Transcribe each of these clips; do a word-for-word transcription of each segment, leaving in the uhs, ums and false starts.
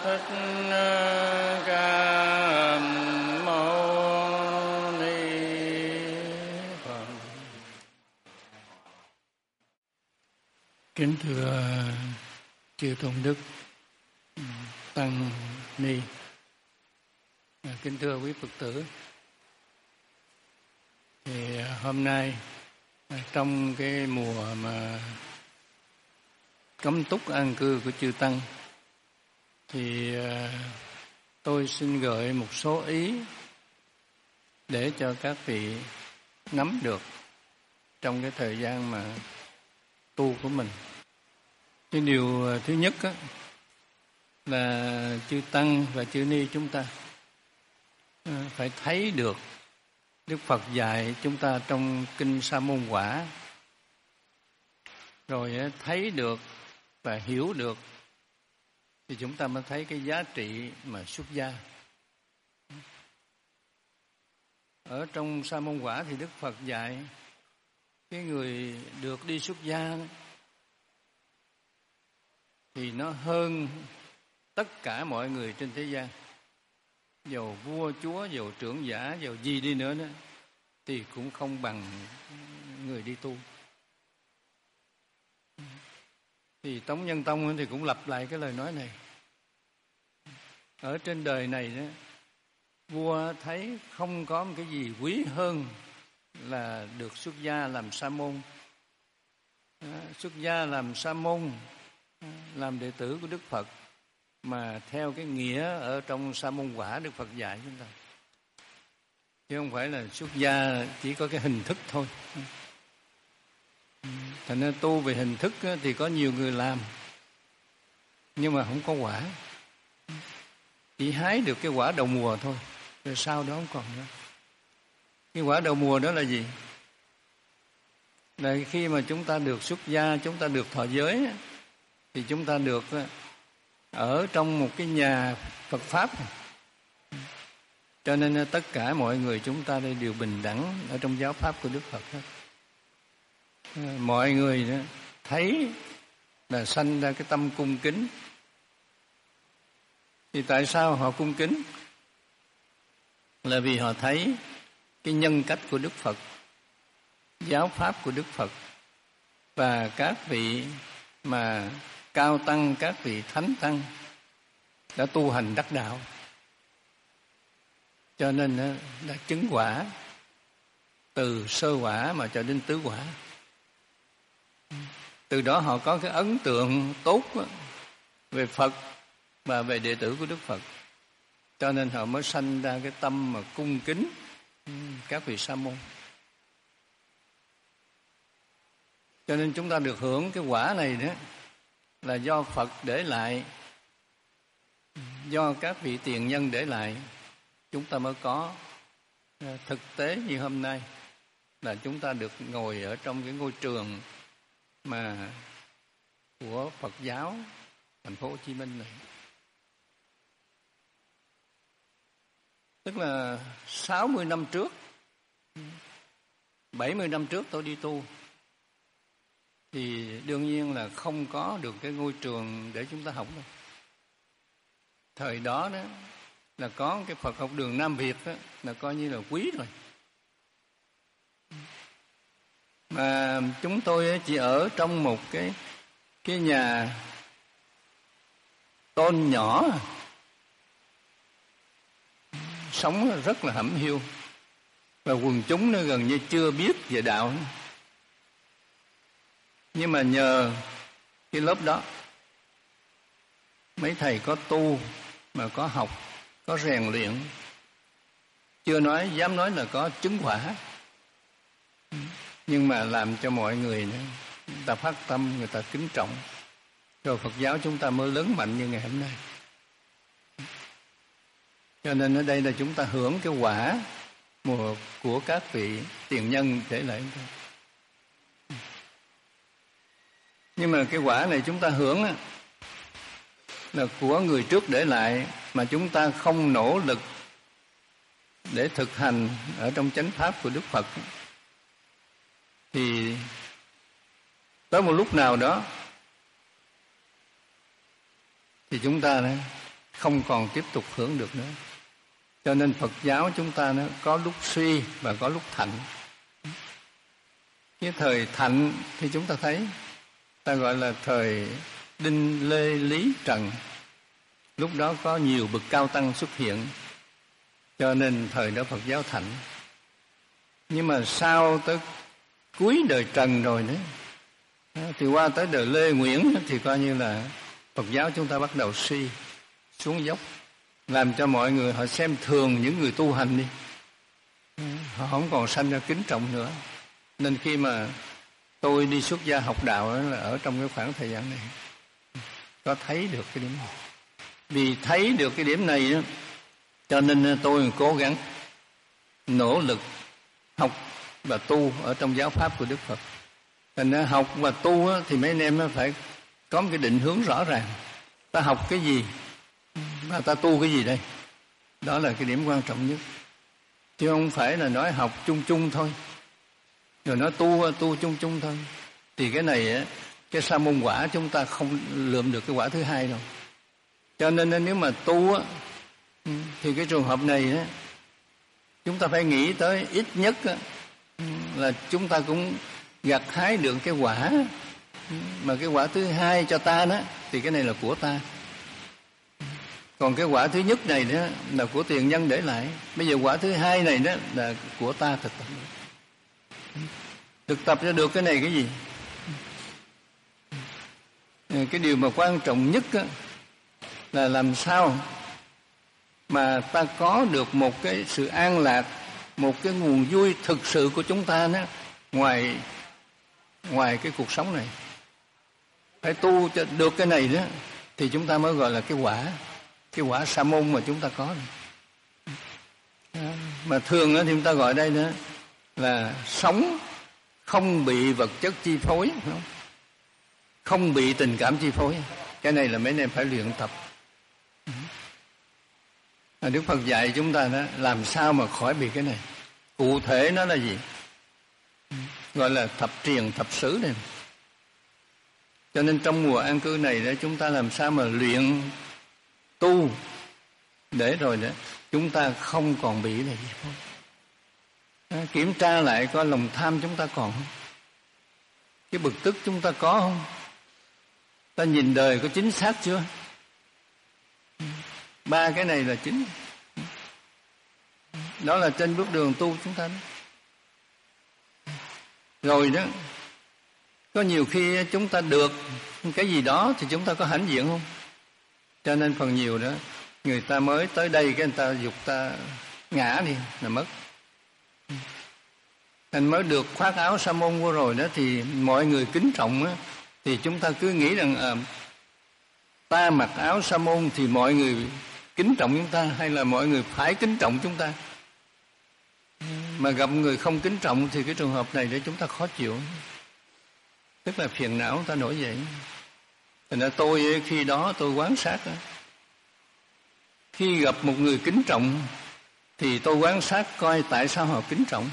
Thích Ca Mâu Ni Phật. Kính thưa chư tôn đức tăng ni, kính thưa quý Phật tử, thì hôm nay trong cái mùa mà cấm túc an cư của chư tăng, thì tôi xin gợi một số ý để cho các vị nắm được trong cái thời gian mà tu của mình. Cái điều thứ nhất á, là chư tăng và chư ni chúng ta phải thấy được Đức Phật dạy chúng ta trong Kinh Sa Môn Quả, rồi thấy được và hiểu được, thì chúng ta mới thấy cái giá trị mà xuất gia. Ở trong Sa Môn Quả thì Đức Phật dạy cái người được đi xuất gia thì nó hơn tất cả mọi người trên thế gian. Dầu vua chúa, dầu trưởng giả, dầu gì đi nữa đó, thì cũng không bằng người đi tu. Thì Tống Nhân Tông thì cũng lặp lại cái lời nói này. Ở trên đời này đó, vua thấy không có một cái gì quý hơn là được xuất gia làm sa môn. Xuất gia làm sa môn, làm đệ tử của Đức Phật, mà theo cái nghĩa ở trong Sa Môn Quả Đức Phật dạy chúng ta, chứ không phải là xuất gia chỉ có cái hình thức thôi. Thành ra tu về hình thức thì có nhiều người làm, nhưng mà không có quả, chỉ hái được cái quả đầu mùa thôi, rồi sau đó không còn nữa. Cái quả đầu mùa đó là gì? Là khi mà chúng ta được xuất gia, chúng ta được thọ giới, thì chúng ta được ở trong một cái nhà Phật Pháp. Cho nên tất cả mọi người chúng ta đây đều bình đẳng ở trong giáo Pháp của Đức Phật hết. Mọi người đó thấy là sanh ra cái tâm cung kính. Thì tại sao họ cung kính? Là vì họ thấy cái nhân cách của Đức Phật, giáo Pháp của Đức Phật, và các vị mà cao tăng, các vị thánh tăng đã tu hành đắc đạo, cho nên đã chứng quả từ sơ quả mà cho đến tứ quả. Từ đó họ có cái ấn tượng tốt về Phật và về đệ tử của Đức Phật, cho nên họ mới sanh ra cái tâm mà cung kính các vị sa môn. Cho nên chúng ta được hưởng cái quả này đó là do Phật để lại, do các vị tiền nhân để lại, chúng ta mới có. Thực tế như hôm nay là chúng ta được ngồi ở trong cái ngôi trường mà của Phật giáo thành phố Hồ Chí Minh này. Tức là sáu mươi năm trước, bảy mươi năm trước tôi đi tu, thì đương nhiên là không có được cái ngôi trường để chúng ta học đâu. Thời đó đó là có cái Phật học đường Nam Việt đó, là coi như là quý rồi. Mà chúng tôi chỉ ở trong một cái cái nhà tôn nhỏ, sống rất là hẩm hiu, và quần chúng nó gần như chưa biết về đạo. Nhưng mà nhờ cái lớp đó, mấy thầy có tu mà có học, có rèn luyện, chưa nói dám nói là có chứng quả, nhưng mà làm cho mọi người nữa, người ta phát tâm, người ta kính trọng, rồi Phật giáo chúng ta mới lớn mạnh như ngày hôm nay. Cho nên ở đây là chúng ta hưởng cái quả mùa của các vị tiền nhân để lại. Nhưng mà cái quả này chúng ta hưởng á, là của người trước để lại, mà chúng ta không nỗ lực để thực hành ở trong chánh pháp của Đức Phật, thì tới một lúc nào đó thì chúng ta không còn tiếp tục hưởng được nữa. Cho nên Phật giáo chúng ta nó có lúc suy và có lúc thạnh. Cái thời thạnh thì chúng ta thấy, ta gọi là thời Đinh, Lê, Lý, Trần. Lúc đó có nhiều bậc cao tăng xuất hiện, cho nên thời đó Phật giáo thạnh. Nhưng mà sau tới cuối đời Trần rồi nữa, thì qua tới đời Lê, Nguyễn thì coi như là Phật giáo chúng ta bắt đầu suy, xuống dốc, làm cho mọi người họ xem thường những người tu hành đi. Họ không còn sanh ra kính trọng nữa. Nên khi mà tôi đi xuất gia học đạo là ở trong cái khoảng thời gian này, có thấy được cái điểm này. Vì thấy được cái điểm này đó, cho nên tôi cố gắng nỗ lực học và tu ở trong giáo pháp của Đức Phật. Thành ra học và tu thì mấy anh em phải có một cái định hướng rõ ràng. Ta học cái gì và ta tu cái gì đây? Đó là cái điểm quan trọng nhất. Chứ không phải là nói học chung chung thôi, rồi nói tu tu chung chung thôi. Thì cái này cái sa môn quả chúng ta không lượm được cái quả thứ hai đâu. Cho nên nếu mà tu thì cái trường hợp này chúng ta phải nghĩ tới ít nhất là chúng ta cũng gặt hái được cái quả, mà cái quả thứ hai cho ta đó thì cái này là của ta. Còn cái quả thứ nhất này đó là của tiền nhân để lại. Bây giờ quả thứ hai này đó là của ta thực tập. Thực tập ra được cái này cái gì? Cái điều mà quan trọng nhất đó, là làm sao mà ta có được một cái sự an lạc, một cái nguồn vui thực sự của chúng ta đó, ngoài ngoài cái cuộc sống này. Phải tu cho được cái này đó thì chúng ta mới gọi là cái quả, cái quả sa môn mà chúng ta có. Mà thường đó thì chúng ta gọi đây đó là sống không bị vật chất chi phối, không? Không bị tình cảm chi phối. Cái này là mấy anh em phải luyện tập. Đức Phật dạy chúng ta đó làm sao mà khỏi bị cái này. Cụ thể nó là gì? Gọi là thập triền thập xứ này. Cho nên trong mùa an cư này đó, chúng ta làm sao mà luyện tu để rồi đó chúng ta không còn bị này gì không. À, kiểm tra lại coi lòng tham chúng ta còn không, cái bực tức chúng ta có không, ta nhìn đời có chính xác chưa. Ba cái này là chính. Đó là trên bước đường tu chúng ta đó. Rồi đó, có nhiều khi chúng ta được cái gì đó thì chúng ta có hãnh diện không? Cho nên phần nhiều đó, người ta mới tới đây cái người ta dục ta ngã đi là mất. Thành mới được khoác áo sa môn vô rồi đó thì mọi người kính trọng á, thì chúng ta cứ nghĩ rằng à, ta mặc áo sa môn thì mọi người kính trọng chúng ta, hay là mọi người phải kính trọng chúng ta. Mà gặp người không kính trọng thì cái trường hợp này để chúng ta khó chịu, tức là phiền não chúng ta nổi dậy. Thành ra tôi khi đó tôi quan sát đó, khi gặp một người kính trọng thì tôi quan sát coi tại sao họ kính trọng.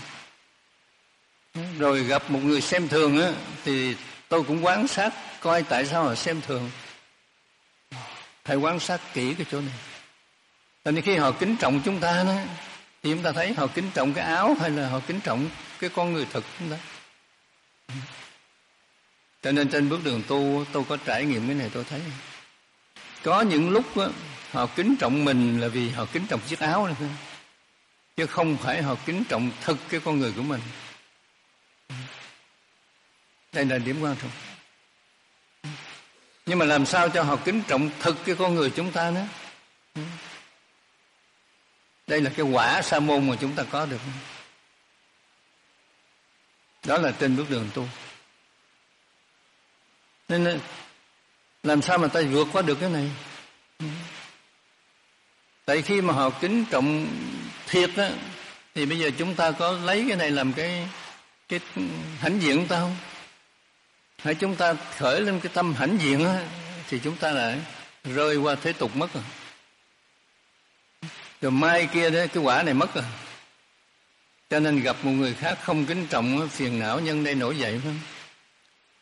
Rồi gặp một người xem thường á thì tôi cũng quan sát coi tại sao họ xem thường. Phải quan sát kỹ cái chỗ này. Tại nên khi họ kính trọng chúng ta đó, thì chúng ta thấy họ kính trọng cái áo hay là họ kính trọng cái con người thực chúng ta. Cho nên trên bước đường tu tôi có trải nghiệm cái này, tôi thấy có những lúc đó, họ kính trọng mình là vì họ kính trọng chiếc áo này thôi, chứ không phải họ kính trọng thực cái con người của mình. Đây là điểm quan trọng. Nhưng mà làm sao cho họ kính trọng thực cái con người chúng ta nữa? Đây là cái quả sa môn mà chúng ta có được. Đó là trên bước đường tu. Nên làm sao mà ta vượt qua được cái này? Tại khi mà họ kính trọng thiệt á, thì bây giờ chúng ta có lấy cái này làm cái cái hãnh diện ta không? Hãy chúng ta khởi lên cái tâm hãnh diện á, thì chúng ta lại rơi qua thế tục mất rồi. Rồi mai kia đó cái quả này mất rồi. Cho nên gặp một người khác không kính trọng, phiền não nhân đây nổi dậy phải không?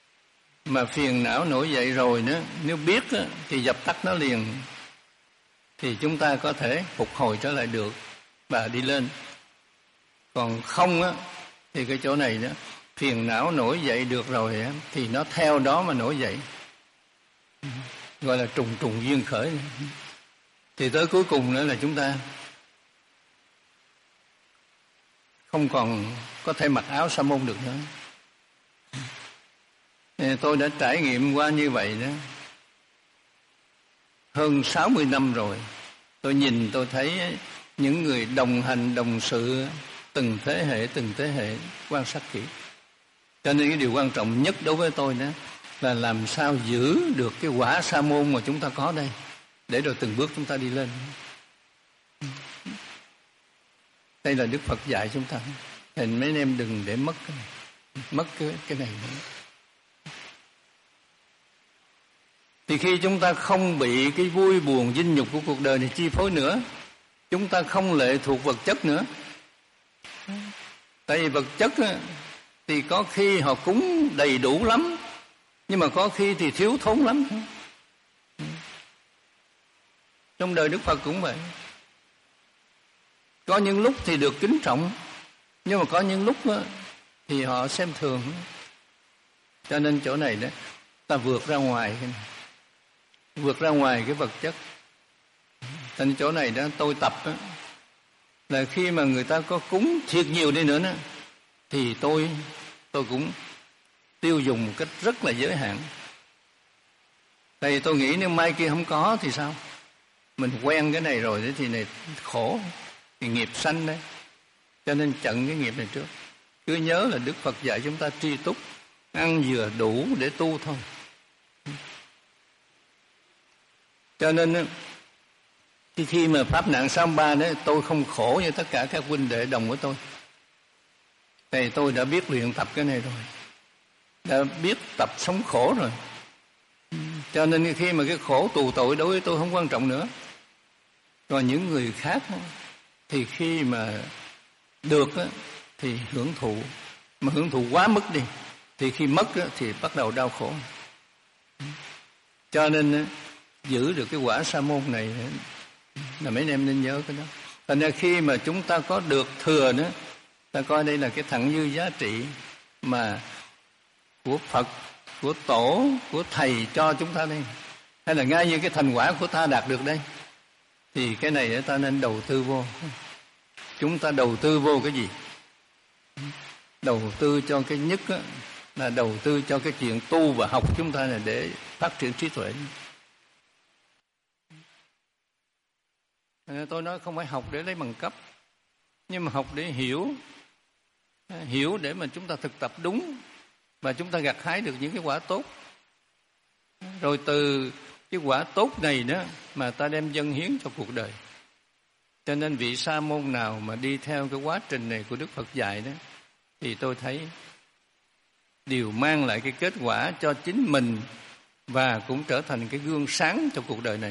Mà phiền não nổi dậy rồi nữa, nếu biết á, thì dập tắt nó liền. thì chúng ta có thể phục hồi trở lại được và đi lên. Còn không á, thì cái chỗ này đó, phiền não nổi dậy được rồi á, thì nó theo đó mà nổi dậy, gọi là trùng trùng duyên khởi. Thì tới cuối cùng nữa là chúng ta không còn có thể mặc áo sa môn được nữa. Tôi đã trải nghiệm qua như vậy đó. Hơn sáu mươi năm rồi, tôi nhìn tôi thấy những người đồng hành đồng sự từng thế hệ từng thế hệ, quan sát kỹ. Cho nên cái điều quan trọng nhất đối với tôi đó là làm sao giữ được cái quả sa môn mà chúng ta có đây, để rồi từng bước chúng ta đi lên. Đây là Đức Phật dạy chúng ta. Thì mấy anh em đừng để mất cái này, mất cái, cái này nữa. Thì khi chúng ta không bị cái vui buồn dinh nhục của cuộc đời này chi phối nữa, chúng ta không lệ thuộc vật chất nữa. Tại vì vật chất á, thì có khi họ cúng đầy đủ lắm, nhưng mà có khi thì thiếu thốn lắm. Trong đời Đức Phật cũng vậy. Có những lúc thì được kính trọng, nhưng mà có những lúc á, thì họ xem thường. Cho nên chỗ này đó, ta vượt ra ngoài cái này, vượt ra ngoài cái vật chất. Thành chỗ này đó tôi tập đó, là khi mà người ta có cúng thiệt nhiều đi nữa đó, thì tôi tôi cũng tiêu dùng một cách rất là giới hạn. Tại vì tôi nghĩ nếu mai kia không có thì sao? Mình quen cái này rồi thì này khổ, thì nghiệp sanh đấy. Cho nên chặn cái nghiệp này trước. Cứ nhớ là Đức Phật dạy chúng ta tri túc, ăn vừa đủ để tu thôi. Cho nên khi khi mà pháp nạn sáu ba đấy, tôi không khổ như tất cả các huynh đệ đồng với tôi. Tại tôi đã biết luyện tập cái này rồi, đã biết tập sống khổ rồi. Cho nên khi mà cái khổ tù tội đối với tôi không quan trọng nữa. Còn những người khác thì khi mà được thì hưởng thụ, mà hưởng thụ quá mức đi, thì khi mất thì bắt đầu đau khổ. Cho nên giữ được cái quả sa môn này là mấy anh em nên nhớ cái đó. Thành ra khi mà chúng ta có được thừa nữa, ta coi đây là cái thặng dư giá trị mà của Phật, của Tổ, của Thầy cho chúng ta đây, hay là ngay như cái thành quả của ta đạt được đây, thì cái này ta nên đầu tư vô. Chúng ta đầu tư vô cái gì? Đầu tư cho cái nhất á, là đầu tư cho cái chuyện tu và học chúng ta là để phát triển trí tuệ. Tôi nói không phải học để lấy bằng cấp, nhưng mà học để hiểu, hiểu để mà chúng ta thực tập đúng và chúng ta gặt hái được những cái quả tốt. Rồi từ cái quả tốt này đó mà ta đem dâng hiến cho cuộc đời. Cho nên vị sa môn nào mà đi theo cái quá trình này của Đức Phật dạy đó, thì tôi thấy đều mang lại cái kết quả cho chính mình và cũng trở thành cái gương sáng cho cuộc đời này.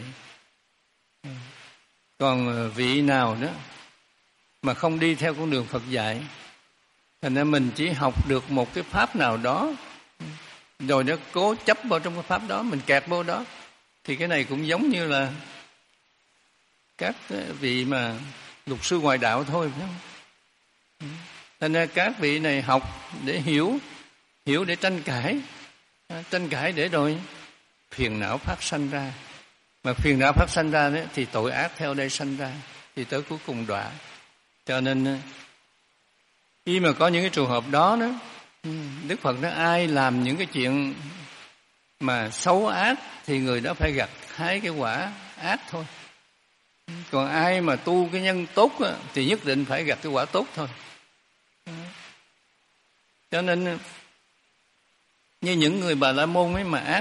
Còn vị nào đó mà không đi theo con đường Phật dạy, thành ra mình chỉ học được một cái pháp nào đó, rồi nó cố chấp vào trong cái pháp đó, mình kẹt vô đó, thì cái này cũng giống như là các vị mà luật sư ngoại đạo thôi, phải không? Thành ra các vị này học để hiểu, hiểu để tranh cãi, tranh cãi để rồi phiền não phát sanh ra. Mà phiền não phát sanh ra đấy, thì tội ác theo đây sanh ra, thì tới cuối cùng đọa. Cho nên khi mà có những cái trường hợp đó đó, Đức Phật nói ai làm những cái chuyện mà xấu ác thì người đó phải gặt hái cái quả ác thôi. Còn ai mà tu cái nhân tốt á, thì nhất định phải gặt cái quả tốt thôi. Cho nên như những người Bà La Môn ấy mà ác,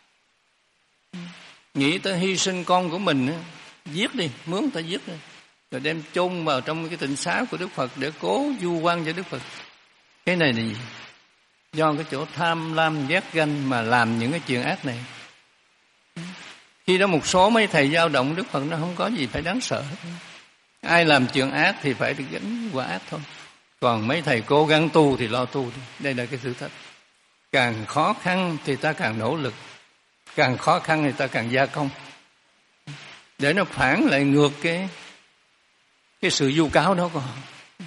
nghĩ tới hy sinh con của mình á, giết đi, mướn ta giết đi, rồi đem chôn vào trong cái tịnh xá của Đức Phật để cố du quan cho Đức Phật. Cái này là gì? Do cái chỗ tham lam ghét ganh mà làm những cái chuyện ác này. Khi đó một số mấy thầy dao động, Đức Phật nó không có gì phải đáng sợ. Ai làm chuyện ác thì phải được gánh quả ác thôi. Còn mấy thầy cố gắng tu thì lo tu. Đây là cái thử thách. Càng khó khăn thì ta càng nỗ lực, càng khó khăn thì ta càng gia công. để nó phản lại ngược cái cái sự vu cáo đó của họ.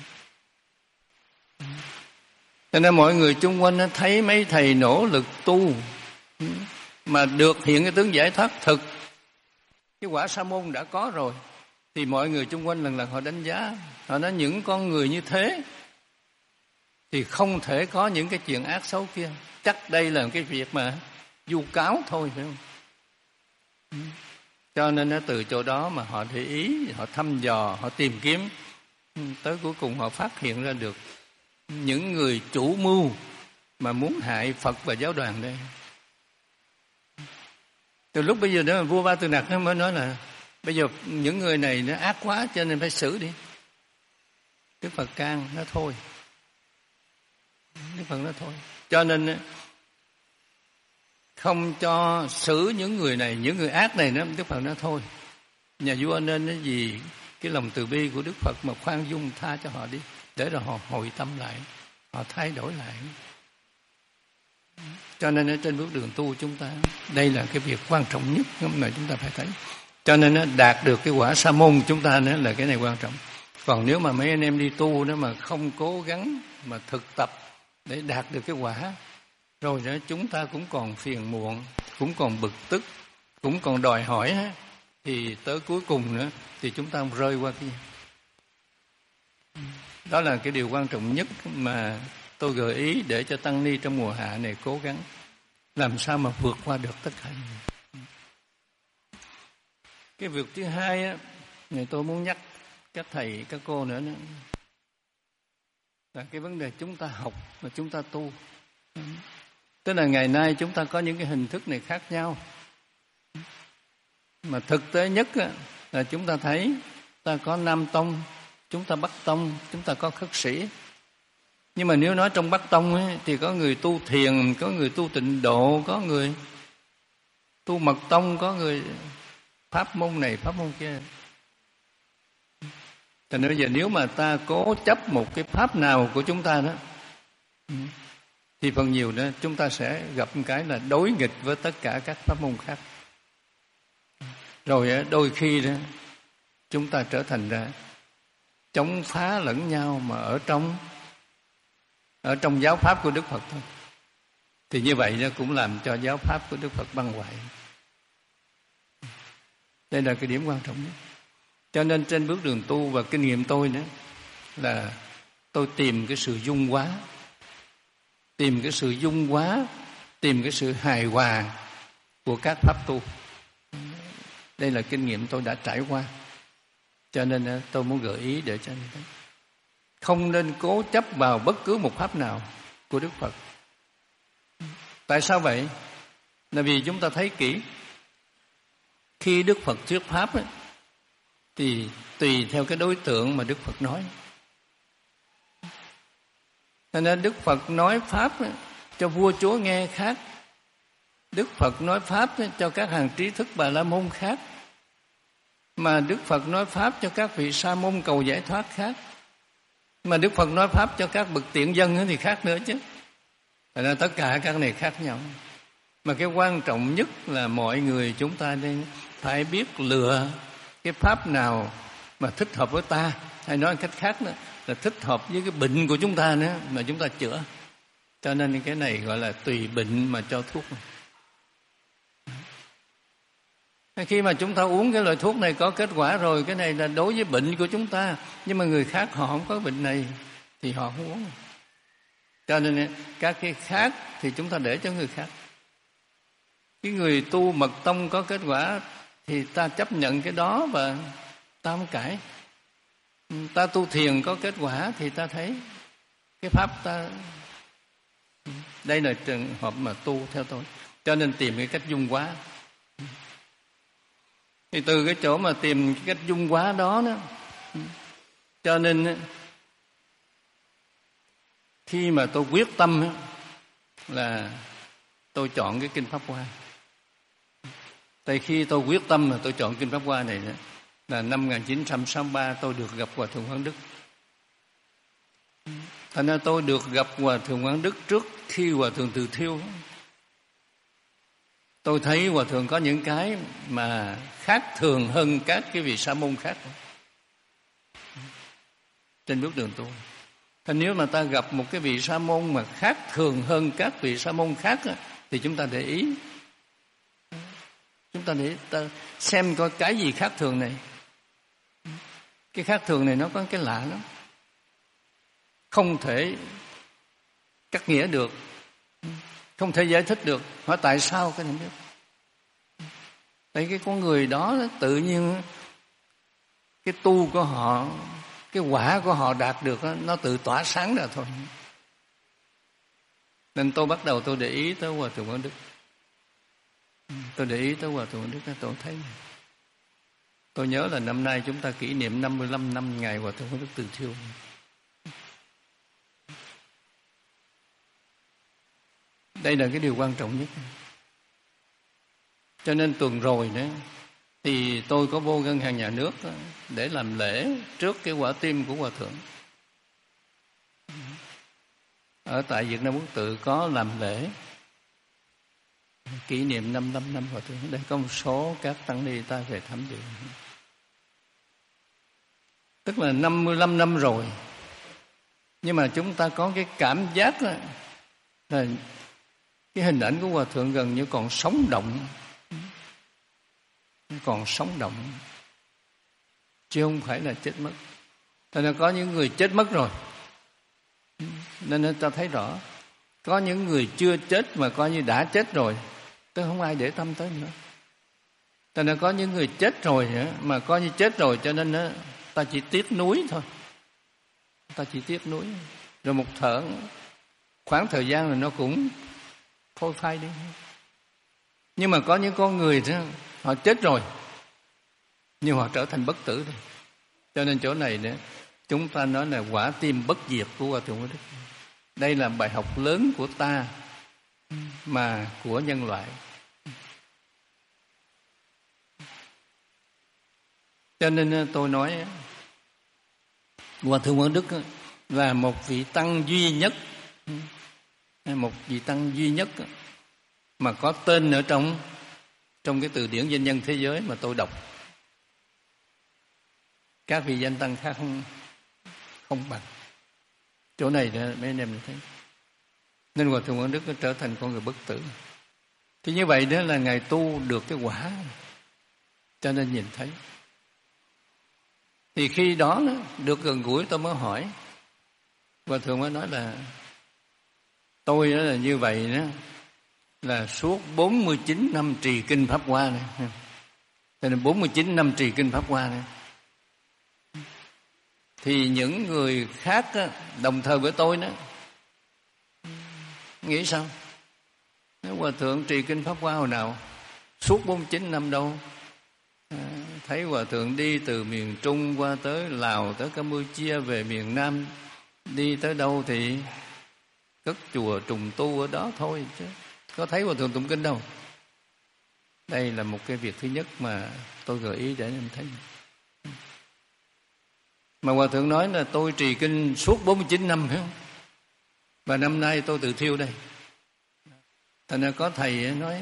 Cho nên mọi người chung quanh nó thấy mấy thầy nỗ lực tu mà được hiện cái tướng giải thoát thực, cái quả sa môn đã có rồi, thì mọi người chung quanh lần lần họ đánh giá, họ nói những con người như thế thì không thể có những cái chuyện ác xấu kia, chắc đây là cái việc mà vu cáo thôi, phải không? Cho nên nó từ chỗ đó mà họ để ý, họ thăm dò, họ tìm kiếm, tới cuối cùng họ phát hiện ra được những người chủ mưu mà muốn hại Phật và giáo đoàn đây. Từ lúc bây giờ đó vua Ba Tư Nặc mới nói là bây giờ những người này nó ác quá cho nên phải xử đi. Đức Phật can nó thôi. Đức Phật nó thôi. Cho nên không cho xử những người này, những người ác này nữa. Đức Phật nói thôi, nhà vua nên cái gì cái lòng từ bi của Đức Phật mà khoan dung tha cho họ đi, để rồi họ hồi tâm lại, họ thay đổi lại. Cho nên ở trên bước đường tu chúng ta, đây là cái việc quan trọng nhất mà chúng ta phải thấy. Cho nên đạt được cái quả sa môn chúng ta nữa là cái này quan trọng. Còn nếu mà mấy anh em đi tu đó mà không cố gắng mà thực tập để đạt được cái quả, rồi đó chúng ta cũng còn phiền muộn, cũng còn bực tức, cũng còn đòi hỏi, thì tới cuối cùng nữa thì chúng ta rơi qua cái gì? Đó là cái điều quan trọng nhất mà tôi gợi ý để cho tăng ni trong mùa hạ này cố gắng làm sao mà vượt qua được tất cả. Cái việc thứ hai á, này tôi muốn nhắc các thầy các cô nữa, nữa là cái vấn đề chúng ta học và chúng ta tu. Tức là ngày nay chúng ta có những cái hình thức này khác nhau, mà thực tế nhất á, là chúng ta thấy ta có Nam Tông, chúng ta Bắc Tông, chúng ta có khất sĩ. Nhưng mà nếu nói trong Bắc Tông ấy, thì có người tu thiền, có người tu tịnh độ, có người tu mật tông, có người pháp môn này, pháp môn kia. Cho nên bây giờ nếu mà ta cố chấp một cái pháp nào của chúng ta đó, thì phần nhiều đó chúng ta sẽ gặp một cái là đối nghịch với tất cả các pháp môn khác. Rồi đôi khi đó chúng ta trở thành ra chống phá lẫn nhau mà ở trong ở trong giáo pháp của Đức Phật thôi. Thì như vậy nó cũng làm cho giáo pháp của Đức Phật băng hoại. Đây là cái điểm quan trọng nhất. Cho nên trên bước đường tu và kinh nghiệm tôi nữa là tôi tìm cái sự dung hóa, tìm cái sự dung hóa, tìm cái sự hài hòa của các pháp tu. Đây là kinh nghiệm tôi đã trải qua. Cho nên tôi muốn gợi ý để cho anh thấy. Không nên cố chấp vào bất cứ một pháp nào của Đức Phật. Tại sao vậy? Là vì chúng ta thấy kỹ, khi Đức Phật thuyết pháp ấy, thì tùy theo cái đối tượng mà Đức Phật nói. Cho nên Đức Phật nói pháp ấy, cho vua chúa nghe khác, Đức Phật nói pháp ấy, cho các hàng trí thức Bà La Môn khác, mà Đức Phật nói pháp cho các vị sa môn cầu giải thoát khác, mà Đức Phật nói pháp cho các bậc tiện dân thì khác nữa chứ. Thành ra tất cả các này khác nhau. Mà cái quan trọng nhất là mọi người chúng ta nên phải biết lựa cái pháp nào mà thích hợp với ta, hay nói cách khác nữa là thích hợp với cái bệnh của chúng ta nữa mà chúng ta chữa. Cho nên cái này gọi là tùy bệnh mà cho thuốc. Khi mà chúng ta uống cái loại thuốc này có kết quả rồi, cái này là đối với bệnh của chúng ta, nhưng mà người khác họ không có bệnh này thì họ không uống. Cho nên các cái khác thì chúng ta để cho người khác. Cái người tu mật tông có kết quả thì ta chấp nhận cái đó và ta không cãi. Ta tu thiền có kết quả thì ta thấy cái pháp ta. Đây là trường hợp mà tu theo tôi. Cho nên tìm cái cách dung hóa. Thì từ cái chỗ mà tìm cái cách dung hóa đó đó, cho nên khi mà tôi quyết tâm là tôi chọn cái Kinh Pháp Hoa. Tại khi tôi quyết tâm là tôi chọn Kinh Pháp Hoa này là năm một nghìn chín trăm sáu mươi ba tôi được gặp Hòa Thượng Quán Đức. Thành ra tôi được gặp Hòa Thượng Quán Đức trước khi Hòa Thượng Từ Thiêu. tôi thấy hòa thượng có những cái mà khác thường hơn các cái vị sa môn khác trên bước đường tu. Thế nếu mà ta gặp một cái vị sa môn mà khác thường hơn các vị sa môn khác thì chúng ta để ý. Chúng ta để ta xem coi cái gì khác thường này. Cái khác thường này nó có cái lạ lắm, không thể cắt nghĩa được, không thể giải thích được. Hỏi tại sao cái này biết? Tại cái con người đó tự nhiên cái tu của họ, cái quả của họ đạt được nó tự tỏa sáng ra thôi. Nên tôi bắt đầu tôi để ý tới Hòa Thượng Quảng Đức. Tôi để ý tới Hòa Thượng Quảng Đức, tôi thấy. Tôi nhớ là năm nay chúng ta kỷ niệm năm mươi lăm năm ngày Hòa Thượng Quảng Đức từ thiêu. Đây là cái điều quan trọng nhất. Cho nên tuần rồi đó thì tôi có vô ngân hàng nhà nước để làm lễ trước cái quả tim của Hòa Thượng. Ở tại Việt Nam Quốc Tự có làm lễ kỷ niệm năm mươi lăm năm Hòa Thượng. Đây có một số các tăng ni ta về tham dự. Tức là năm mươi lăm năm rồi. Nhưng mà chúng ta có cái cảm giác là cái hình ảnh của Hòa Thượng gần như còn sống động. Còn sống động, chứ không phải là chết mất. Cho nên có những người chết mất rồi, nên ta thấy rõ. Có những người chưa chết mà coi như đã chết rồi, tức không ai để tâm tới nữa. Cho nên có những người chết rồi mà coi như chết rồi, cho nên ta chỉ tiếc nuối thôi. Ta chỉ tiếc nuối. Rồi một thở khoảng thời gian rồi nó cũng phôi phai đi. Nhưng mà có những con người đó, họ chết rồi nhưng họ trở thành bất tử rồi. Cho nên chỗ này nữa, chúng ta nói là quả tim bất diệt của Hòa Thượng Quảng Đức. Đây là bài học lớn của ta mà của nhân loại. Cho nên tôi nói Hòa Thượng Quảng Đức là một vị tăng duy nhất, một vị tăng duy nhất mà có tên ở trong trong cái từ điển danh nhân thế giới mà tôi đọc. Các vị danh tăng khác không không bằng. Chỗ này đó mấy anh em thấy. Nên Hòa Thượng Quảng Đức trở thành con người bất tử. Thì như vậy đó là Ngài tu được cái quả, cho nên nhìn thấy. Thì khi đó, đó được gần gũi tôi mới hỏi. Hòa Thượng mới nói là tôi đó là như vậy đó, là suốt bốn mươi chín năm trì kinh Pháp Hoa này. Cho nên bốn mươi chín năm trì kinh Pháp Hoa này. Thì những người khác đó, đồng thời với tôi đó, nghĩ sao? Nếu Hòa Thượng trì kinh Pháp Hoa hồi nào? Suốt bốn mươi chín năm đâu? À, thấy Hòa Thượng đi từ miền Trung qua tới Lào, tới Campuchia, về miền Nam, đi tới đâu thì cất chùa trùng tu ở đó thôi chứ. Có thấy Hòa Thượng tụng kinh đâu. Đây là một cái việc thứ nhất mà tôi gợi ý để em thấy. Mà Hòa Thượng nói là tôi trì kinh suốt bốn mươi chín năm, phải không? Và năm nay tôi tự thiêu đây. Thành ra có thầy nói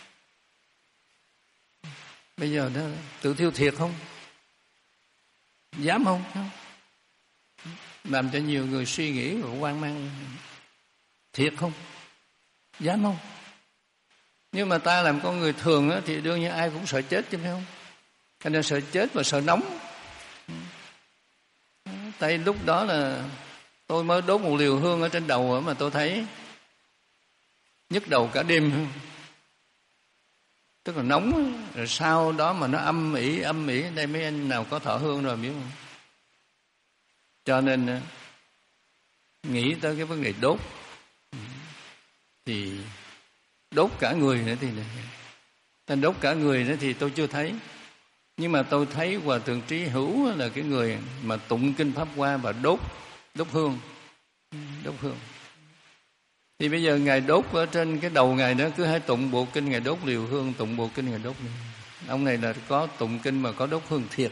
bây giờ đó tự thiêu thiệt không? Dám không? Làm cho nhiều người suy nghĩ và hoang mang. Thiệt không? Dám không? Nhưng mà ta làm con người thường á, thì đương nhiên ai cũng sợ chết chứ phải không? Cho nên sợ chết và sợ nóng. Tại lúc đó là tôi mới đốt một liều hương ở trên đầu mà tôi thấy nhức đầu cả đêm. Tức là nóng. Rồi sau đó mà nó âm ỉ âm ỉ. Đây mấy anh nào có thọ hương rồi biết không? Cho nên nghĩ tới cái vấn đề đốt thì đốt cả người nữa thì thành đốt cả người nữa thì tôi chưa thấy. Nhưng mà tôi thấy Hòa Thượng Trí Hữu là cái người mà tụng kinh Pháp Hoa và đốt đốt hương. Đốt hương. Thì bây giờ Ngài đốt ở trên cái đầu Ngài đó, cứ hay tụng bộ kinh Ngài đốt liều hương, tụng bộ kinh Ngài đốt liều. Ông này là có tụng kinh mà có đốt hương thiệt.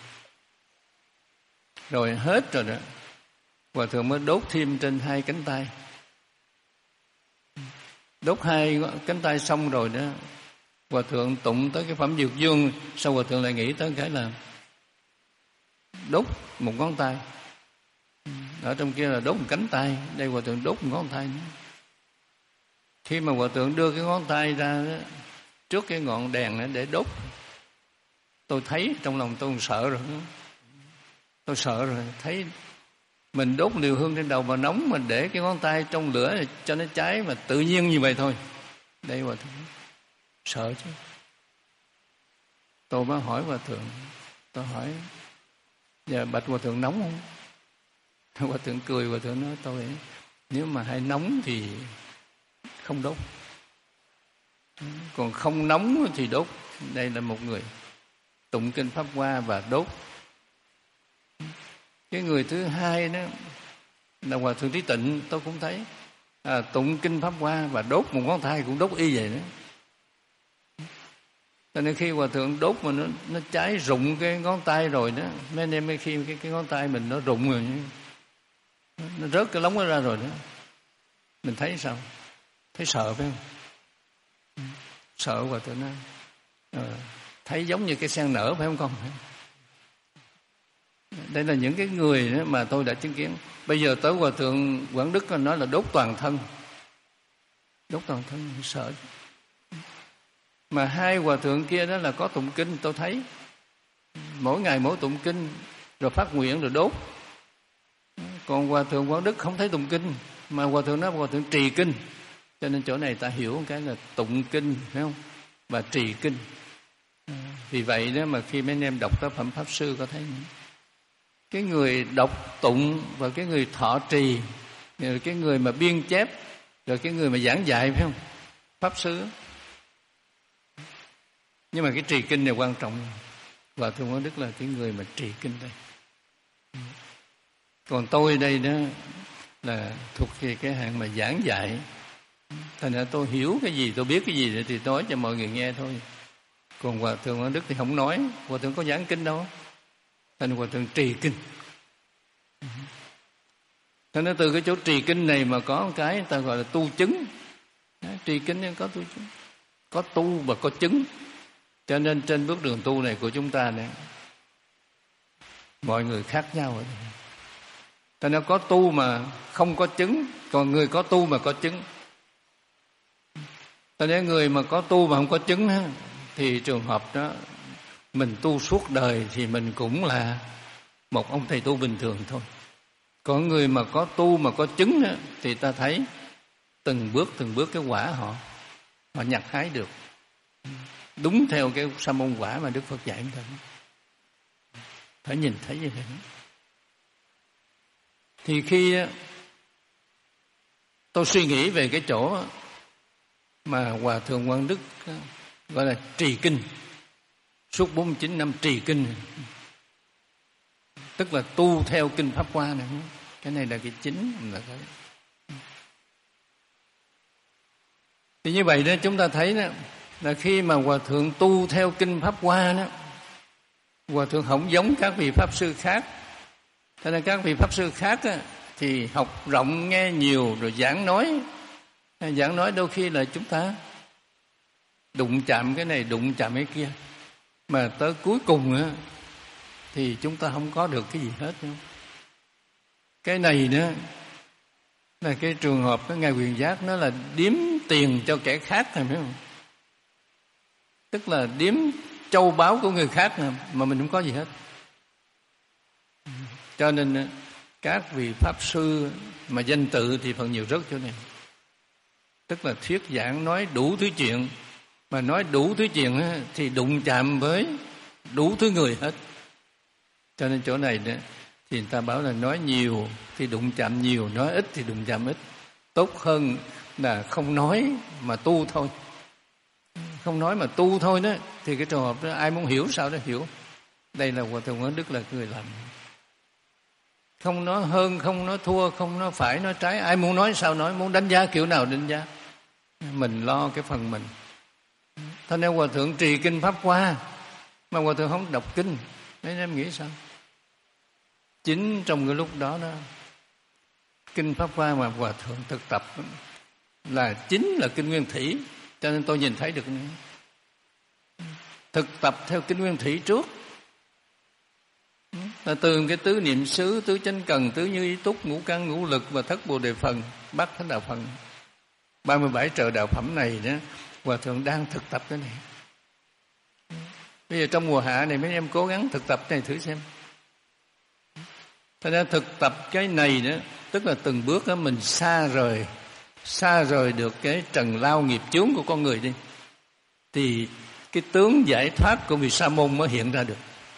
Rồi hết rồi đó. Hòa Thượng mới đốt thêm trên hai cánh tay. Đốt hai cánh tay xong rồi đó Hòa thượng tụng tới cái phẩm Dược Dương, sau Hòa thượng lại nghĩ tới cái là đốt một ngón tay. Ở trong kia là đốt một cánh tay, đây Hòa thượng đốt một ngón tay nữa. Khi mà Hòa thượng đưa cái ngón tay ra đó, trước cái ngọn đèn đó để đốt, tôi thấy trong lòng tôi sợ rồi đó. Tôi sợ rồi, thấy mình đốt liều hương trên đầu mà nóng, mình để cái ngón tay trong lửa cho nó cháy mà tự nhiên như vậy thôi. Đây Hòa thượng sợ chứ. Tôi mới hỏi Hòa thượng, tôi hỏi giờ bạch Hòa thượng nóng không? Hòa thượng cười, Hòa thượng nói tôi nếu mà hay nóng thì không đốt, còn không nóng thì đốt. Đây là một người tụng kinh Pháp Hoa và đốt. Cái người thứ hai đó là Hòa thượng Trí Tịnh, tôi cũng thấy à, tụng kinh Pháp Hoa và đốt một ngón tay cũng đốt y vậy đó. Cho nên khi Hòa thượng đốt mà nó nó cháy rụng cái ngón tay rồi đó, mấy anh em khi cái cái ngón tay mình nó rụng rồi, nó rớt cái lóng nó ra rồi đó, mình thấy sao? Thấy sợ phải không? Sợ. Hòa thượng nói à, thấy giống như cái sen nở phải không con? Đây là những cái người đó mà tôi đã chứng kiến. Bây giờ tới Hòa thượng Quảng Đức nói là đốt toàn thân. Đốt toàn thân sợ. Mà hai Hòa thượng kia đó là có tụng kinh, tôi thấy mỗi ngày mỗi tụng kinh rồi phát nguyện rồi đốt. Còn Hòa thượng Quảng Đức không thấy tụng kinh, mà Hòa thượng nói Hòa thượng trì kinh. Cho nên chỗ này ta hiểu cái là tụng kinh, phải không? Và trì kinh. Vì vậy đó mà khi mấy anh em đọc tác phẩm Pháp Sư có thấy cái người đọc tụng và cái người thọ trì, rồi cái người mà biên chép, rồi cái người mà giảng dạy, phải không? Pháp Sư. Nhưng mà cái trì kinh này quan trọng. Và Thượng Quảng Đức là cái người mà trì kinh đây. Còn tôi đây đó là thuộc về cái hạng mà giảng dạy. Thành ra tôi hiểu cái gì, tôi biết cái gì thì nói cho mọi người nghe thôi. Còn Hòa thượng Quảng Đức thì không nói. Hòa thượng có giảng kinh đâu. Thành Hòa thượng trì kinh. Thành ra từ cái chỗ trì kinh này mà có một cái ta gọi là tu chứng. Trì kinh nên có tu chứng. Có tu và có chứng. Cho nên trên bước đường tu này của chúng ta này, mọi người khác nhau ở đây. Thành ra có tu mà không có chứng, còn người có tu mà có chứng. Thành ra người mà có tu mà không có chứng thì trường hợp đó mình tu suốt đời thì mình cũng là một ông thầy tu bình thường thôi. Còn người mà có tu mà có chứng thì ta thấy từng bước từng bước cái quả họ họ nhặt hái được đúng theo cái sa môn quả mà Đức Phật dạy chúng ta. Phải nhìn thấy như thế. Thì khi tôi suy nghĩ về cái chỗ mà Hòa thượng Quảng Đức gọi là trì kinh, suốt bốn mươi chín năm trì kinh, tức là tu theo kinh Pháp Hoa này, cái này là cái chính là cái. Thì như vậy đó chúng ta thấy đó là khi mà Hòa thượng tu theo kinh Pháp Hoa đó, Hòa thượng không giống các vị Pháp Sư khác. Thế nên các vị Pháp Sư khác đó, thì học rộng nghe nhiều rồi giảng nói. Giảng nói đôi khi là chúng ta đụng chạm cái này, đụng chạm cái kia. Mà tới cuối cùng á, thì chúng ta không có được cái gì hết. Không? Cái này đó là cái trường hợp cái Ngài Quyền Giác nó là điếm tiền cho kẻ khác, phải không? Tức là điếm châu báu của người khác mà mình không có gì hết. Cho nên các vị Pháp Sư mà danh tự thì phần nhiều rớt chỗ này. Tức là thuyết giảng nói đủ thứ chuyện. Mà nói đủ thứ chuyện thì đụng chạm với đủ thứ người hết. Cho nên chỗ này đó, thì người ta bảo là nói nhiều thì đụng chạm nhiều, nói ít thì đụng chạm ít. Tốt hơn là không nói mà tu thôi. Không nói mà tu thôi đó, thì cái trường hợp đó ai muốn hiểu sao đó hiểu. Đây là Hòa thượng Quảng Đức là người làm. Không nói hơn, không nói thua, không nói phải, nói trái. Ai muốn nói sao nói, muốn đánh giá kiểu nào đánh giá. Mình lo cái phần mình. Thế nên Hòa thượng trì kinh Pháp Hoa, mà Hòa thượng không đọc kinh. Mấy em nghĩ sao? Chính trong cái lúc đó đó, kinh Pháp Hoa mà Hòa thượng thực tập là chính là kinh Nguyên Thủy. Cho nên tôi nhìn thấy được nữa. thực tập theo kinh Nguyên Thủy trước. Là từ cái tứ niệm xứ, tứ chánh cần, tứ như ý túc, ngũ căn ngũ lực và thất bồ đề phần, bát thánh đạo phần, ba mươi bảy trợ đạo phẩm này đó, Hòa Thượng đang thực tập cái này. Bây giờ trong mùa hạ này mấy em cố gắng thực tập cái này thử xem. Thật ra thực tập cái này đó, tức là từng bước đó mình xa rời, xa rời được cái trần lao nghiệp chướng của con người đi, thì cái tướng giải thoát của vị sa môn mới hiện ra được.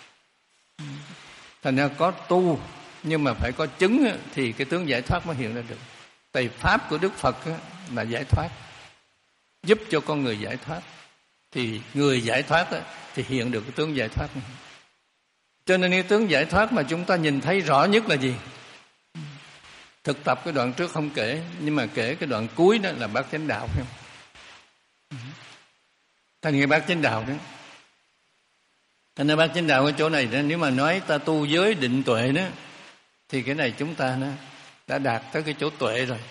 Thành ra có tu nhưng mà phải có chứng thì cái tướng giải thoát mới hiện ra được. Tại pháp của Đức Phật là giải thoát, giúp cho con người giải thoát, thì người giải thoát thì hiện được cái tướng giải thoát này. Cho nên cái tướng giải thoát mà chúng ta nhìn thấy rõ nhất là gì? Thực tập cái đoạn trước không kể, nhưng mà kể cái đoạn cuối đó là bát chánh đạo, phải không? Thành cái bát chánh đạo đó. Thành ra bát chánh đạo ở chỗ này đó, nếu mà nói ta tu giới định tuệ đó, thì cái này chúng ta đó, đã đạt tới cái chỗ tuệ rồi.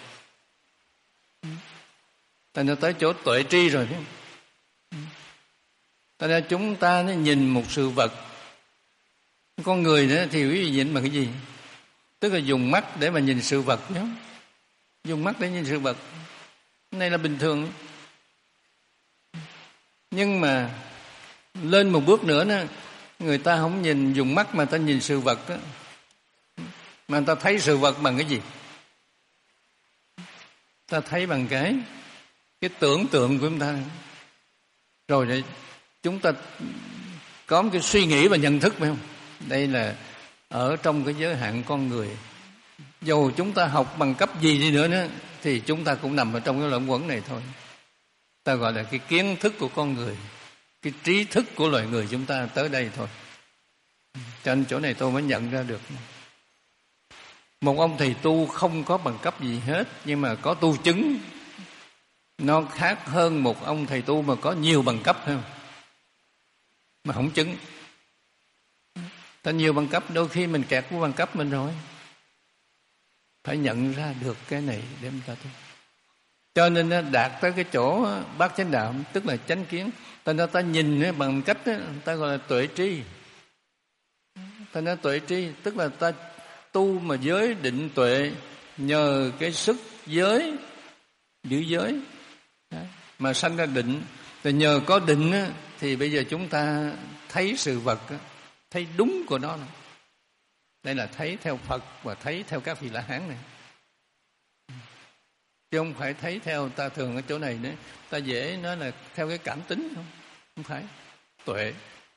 Thành ra tới chỗ tuệ tri rồi, phải không? Thành ra chúng ta nó nhìn một sự vật, con người đó thì quý vị nhìn bằng cái gì? Tức là dùng mắt để mà nhìn sự vật nhé. Dùng mắt để nhìn sự vật, cái này là bình thường. Nhưng mà lên một bước nữa đó, người ta không nhìn dùng mắt mà ta nhìn sự vật đó, mà ta thấy sự vật bằng cái gì? Ta thấy bằng cái cái tưởng tượng của chúng ta. Rồi đấy, chúng ta có một cái suy nghĩ và nhận thức, phải không? Đây là ở trong cái giới hạn con người. Dù chúng ta học bằng cấp gì đi nữa nữa, thì chúng ta cũng nằm ở trong cái luẩn quẩn này thôi. Ta gọi là cái kiến thức của con người, cái trí thức của loài người chúng ta tới đây thôi. Cho nên chỗ này tôi mới nhận ra được. Một ông thầy tu không có bằng cấp gì hết, nhưng mà có tu chứng, nó khác hơn một ông thầy tu mà có nhiều bằng cấp, phải không? Mà không chứng. Ta nhiều bằng cấp, đôi khi mình kẹt với bằng cấp mình rồi. Phải nhận ra được cái này để chúng ta tu. Cho nên đạt tới cái chỗ bát chánh đạo, tức là chánh kiến. Ta nói ta nhìn bằng cách ta gọi là tuệ tri. Ta nói tuệ tri tức là ta tu mà giới định tuệ, nhờ cái sức giới, giữ giới mà sanh ra định. Thì nhờ có định thì bây giờ chúng ta thấy sự vật, thấy đúng của nó. Đây là thấy theo Phật và thấy theo các vị La Hán này, chứ không phải thấy theo ta thường ở chỗ này nữa. Ta dễ nói là theo cái cảm tính, không không phải tuệ.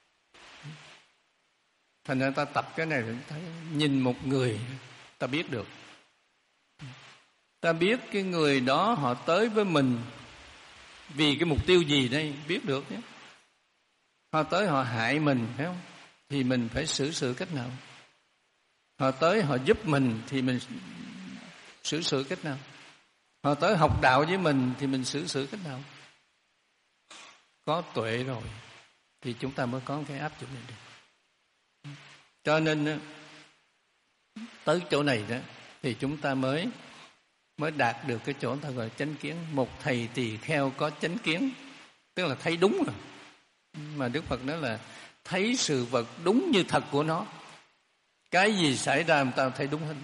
Thành ra ta tập cái này rồi thấy, nhìn một người ta biết được, ta biết cái người đó họ tới với mình vì cái mục tiêu gì đây, biết được nhé. Họ tới họ hại mình, phải không? Thì mình phải xử sự cách nào? Họ tới họ giúp mình thì mình xử sự cách nào? Họ tới học đạo với mình thì mình xử sự cách nào? Có tuệ rồi thì chúng ta mới có cái áp dụng này được. Cho nên tới chỗ này đó thì chúng ta mới mới đạt được cái chỗ ta gọi là chánh kiến. Một thầy tỳ kheo có chánh kiến, tức là thấy đúng rồi. Mà Đức Phật nói là thấy sự vật đúng như thật của nó. Cái gì xảy ra người ta thấy đúng hết.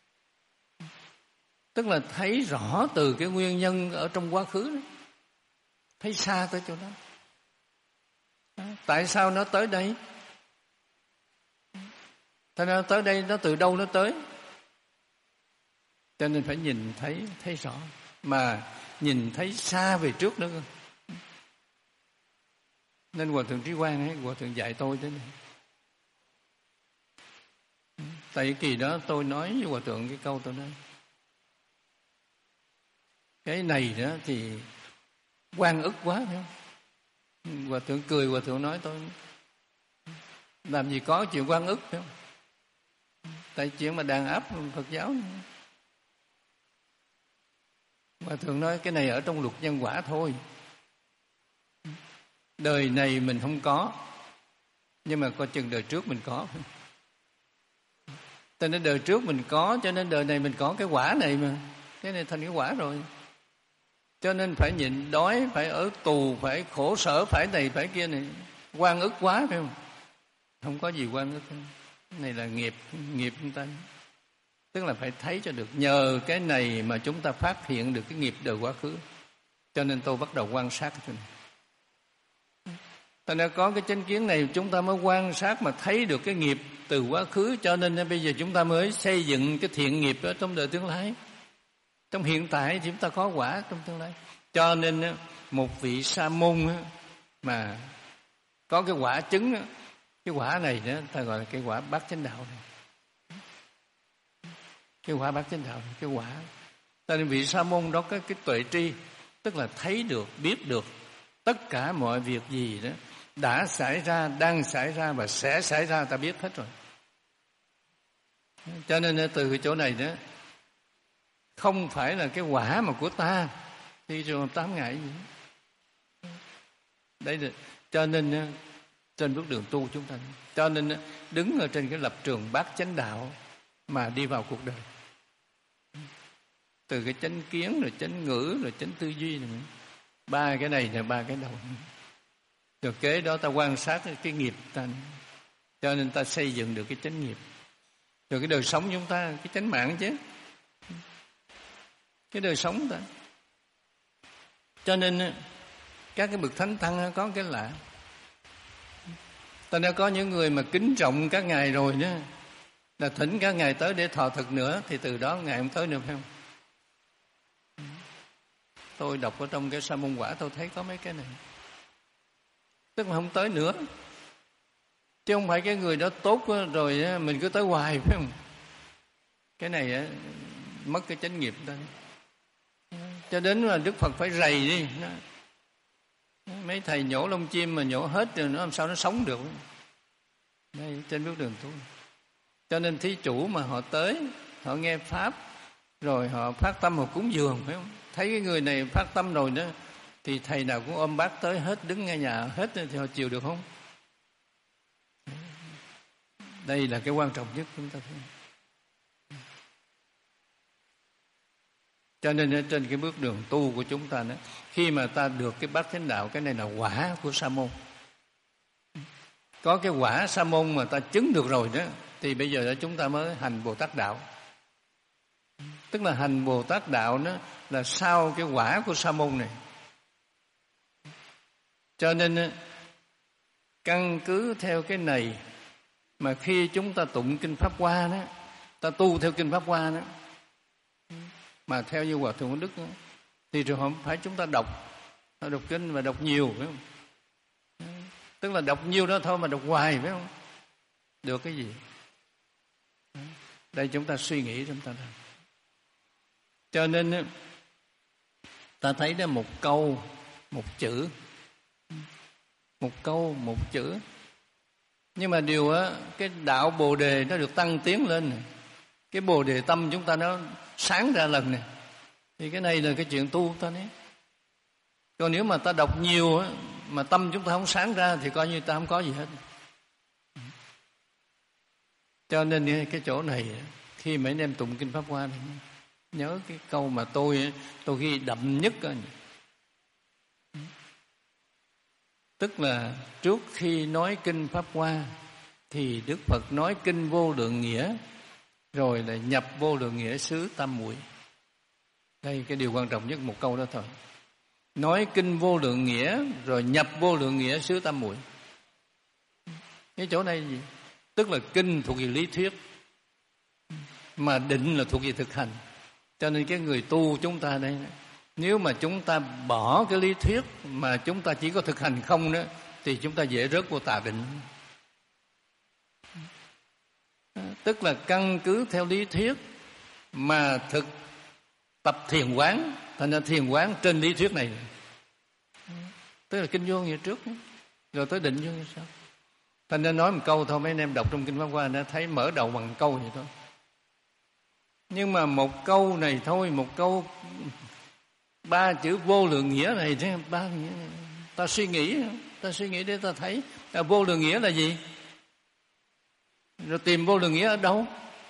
Tức là thấy rõ từ cái nguyên nhân ở trong quá khứ đó. Thấy xa tới chỗ đó. Tại sao nó tới đây? Tại sao tới đây nó từ đâu nó tới? Cho nên phải nhìn thấy, thấy rõ. Mà nhìn thấy xa về trước nữa. Nên Hòa Thượng Trí Quang ấy, Hòa Thượng dạy tôi thế này. Tại kỳ đó tôi nói với Hòa Thượng cái câu tôi nói, cái này đó thì oan ức quá, phải không? Hòa Thượng cười, Hòa Thượng nói tôi làm gì có chuyện oan ức, phải không? Tại chuyện mà đàn áp Phật giáo. Hòa Thượng nói cái này ở trong luật nhân quả thôi. Đời này mình không có, nhưng mà coi chừng đời trước mình có. Cho nên đời trước mình có, cho nên đời này mình có cái quả này mà. Cái này thành cái quả rồi. Cho nên phải nhịn đói, phải ở tù, phải khổ sở, phải này, phải kia này. oan ức quá phải không? Không có gì oan ức. Cái này là nghiệp, nghiệp chúng ta. Tức là phải thấy cho được. Nhờ cái này mà chúng ta phát hiện được cái nghiệp đời quá khứ. Cho nên tôi bắt đầu quan sát cái này. Thành ra có cái chánh kiến này chúng ta mới quan sát mà thấy được cái nghiệp từ quá khứ. Cho nên bây giờ chúng ta mới xây dựng cái thiện nghiệp ở trong đời tương lai. Trong hiện tại thì chúng ta có quả trong tương lai. Cho nên một vị sa môn mà có cái quả chứng, cái quả này đó ta gọi là cái quả bát chánh đạo này. Cái quả bát chánh đạo này, cái quả. Cho nên vị sa môn đó có cái tuệ tri, tức là thấy được, biết được tất cả mọi việc gì đó đã xảy ra, đang xảy ra và sẽ xảy ra, ta biết hết rồi. Cho nên từ cái chỗ này đó, không phải là cái quả mà của ta thì rồi tám ngại gì. Đấy là, cho nên trên bước đường tu chúng ta, cho nên đứng ở trên cái lập trường bát chánh đạo mà đi vào cuộc đời. Từ cái chánh kiến rồi chánh ngữ rồi chánh tư duy này, ba cái này là ba cái đầu. Rồi kế đó ta quan sát cái nghiệp ta, cho nên ta xây dựng được cái chánh nghiệp. Rồi cái đời sống chúng ta, cái chánh mạng chứ, cái đời sống ta. Cho nên các cái bậc thánh tăng có cái lạ. Ta đã có những người mà kính trọng các ngài rồi đó, là thỉnh các ngài tới để thọ thực nữa, thì từ đó ngài không tới nữa phải không? Tôi đọc ở trong cái Sa môn quả tôi thấy có mấy cái này, tức là không tới nữa. Chứ không phải cái người đó tốt rồi mình cứ tới hoài phải không? Cái này mất cái chánh nghiệp ta. Cho đến là Đức Phật phải rầy đi. Mấy thầy nhổ lông chim mà nhổ hết rồi nó làm sao nó sống được. Đây trên bước đường tu. Cho nên thí chủ mà họ tới, họ nghe Pháp, rồi họ phát tâm họ cúng dường phải không? Thấy cái người này phát tâm rồi đó, thì thầy nào cũng ôm bát tới hết, đứng ngay nhà hết, thì họ chịu được không? Đây là cái quan trọng nhất chúng ta thấy. Cho nên trên cái bước đường tu của chúng ta đó, khi mà ta được cái bát chánh đạo, cái này là quả của sa môn. Có cái quả sa môn mà ta chứng được rồi đó, thì bây giờ đó chúng ta mới hành Bồ Tát đạo. Tức là hành Bồ Tát đạo đó là sau cái quả của sa môn này. Cho nên căn cứ theo cái này mà khi chúng ta tụng kinh Pháp Hoa đó, ta tu theo kinh Pháp Hoa đó, mà theo như Hòa Thượng Đức đó, thì rồi không phải chúng ta đọc đọc kinh và đọc nhiều phải không? Tức là đọc nhiều đó thôi mà đọc hoài phải không? Được cái gì? Đây chúng ta suy nghĩ chúng ta làm. Cho nên ta thấy đó một câu, một chữ, một câu, một chữ. Nhưng mà điều á, cái đạo Bồ Đề nó được tăng tiến lên này. Cái Bồ Đề tâm chúng ta nó sáng ra lần này. Thì cái này là cái chuyện tu ta đấy. Còn nếu mà ta đọc nhiều á, mà tâm chúng ta không sáng ra thì coi như ta không có gì hết. Cho nên cái chỗ này khi mấy anh em tụng kinh Pháp Hoa này, nhớ cái câu mà tôi tôi ghi đậm nhất đó. Tức là trước khi nói kinh Pháp Hoa thì Đức Phật nói kinh Vô Lượng Nghĩa, rồi là nhập Vô Lượng Nghĩa xứ Tam Muội. Đây cái điều quan trọng nhất một câu đó thôi. Nói kinh Vô Lượng Nghĩa rồi nhập Vô Lượng Nghĩa xứ Tam Muội. Cái chỗ này gì? Tức là kinh thuộc về lý thuyết, mà định là thuộc về thực hành. Cho nên cái người tu chúng ta đây, nếu mà chúng ta bỏ cái lý thuyết mà chúng ta chỉ có thực hành không đó, thì chúng ta dễ rớt vô tà định. Tức là căn cứ theo lý thuyết mà thực tập thiền quán, thành ra thiền quán trên lý thuyết này. Tức là kinh vô nghĩa trước, rồi tới định vô nghĩa sau. Thành ra nói một câu thôi, mấy anh em đọc trong kinh Pháp Hoa đã thấy mở đầu bằng câu vậy thôi. Nhưng mà một câu này thôi, một câu ba chữ Vô Lượng Nghĩa này, ba nghĩa này, ta suy nghĩ, ta suy nghĩ để ta thấy à, Vô Lượng Nghĩa là gì? Rồi tìm Vô Lượng Nghĩa ở đâu?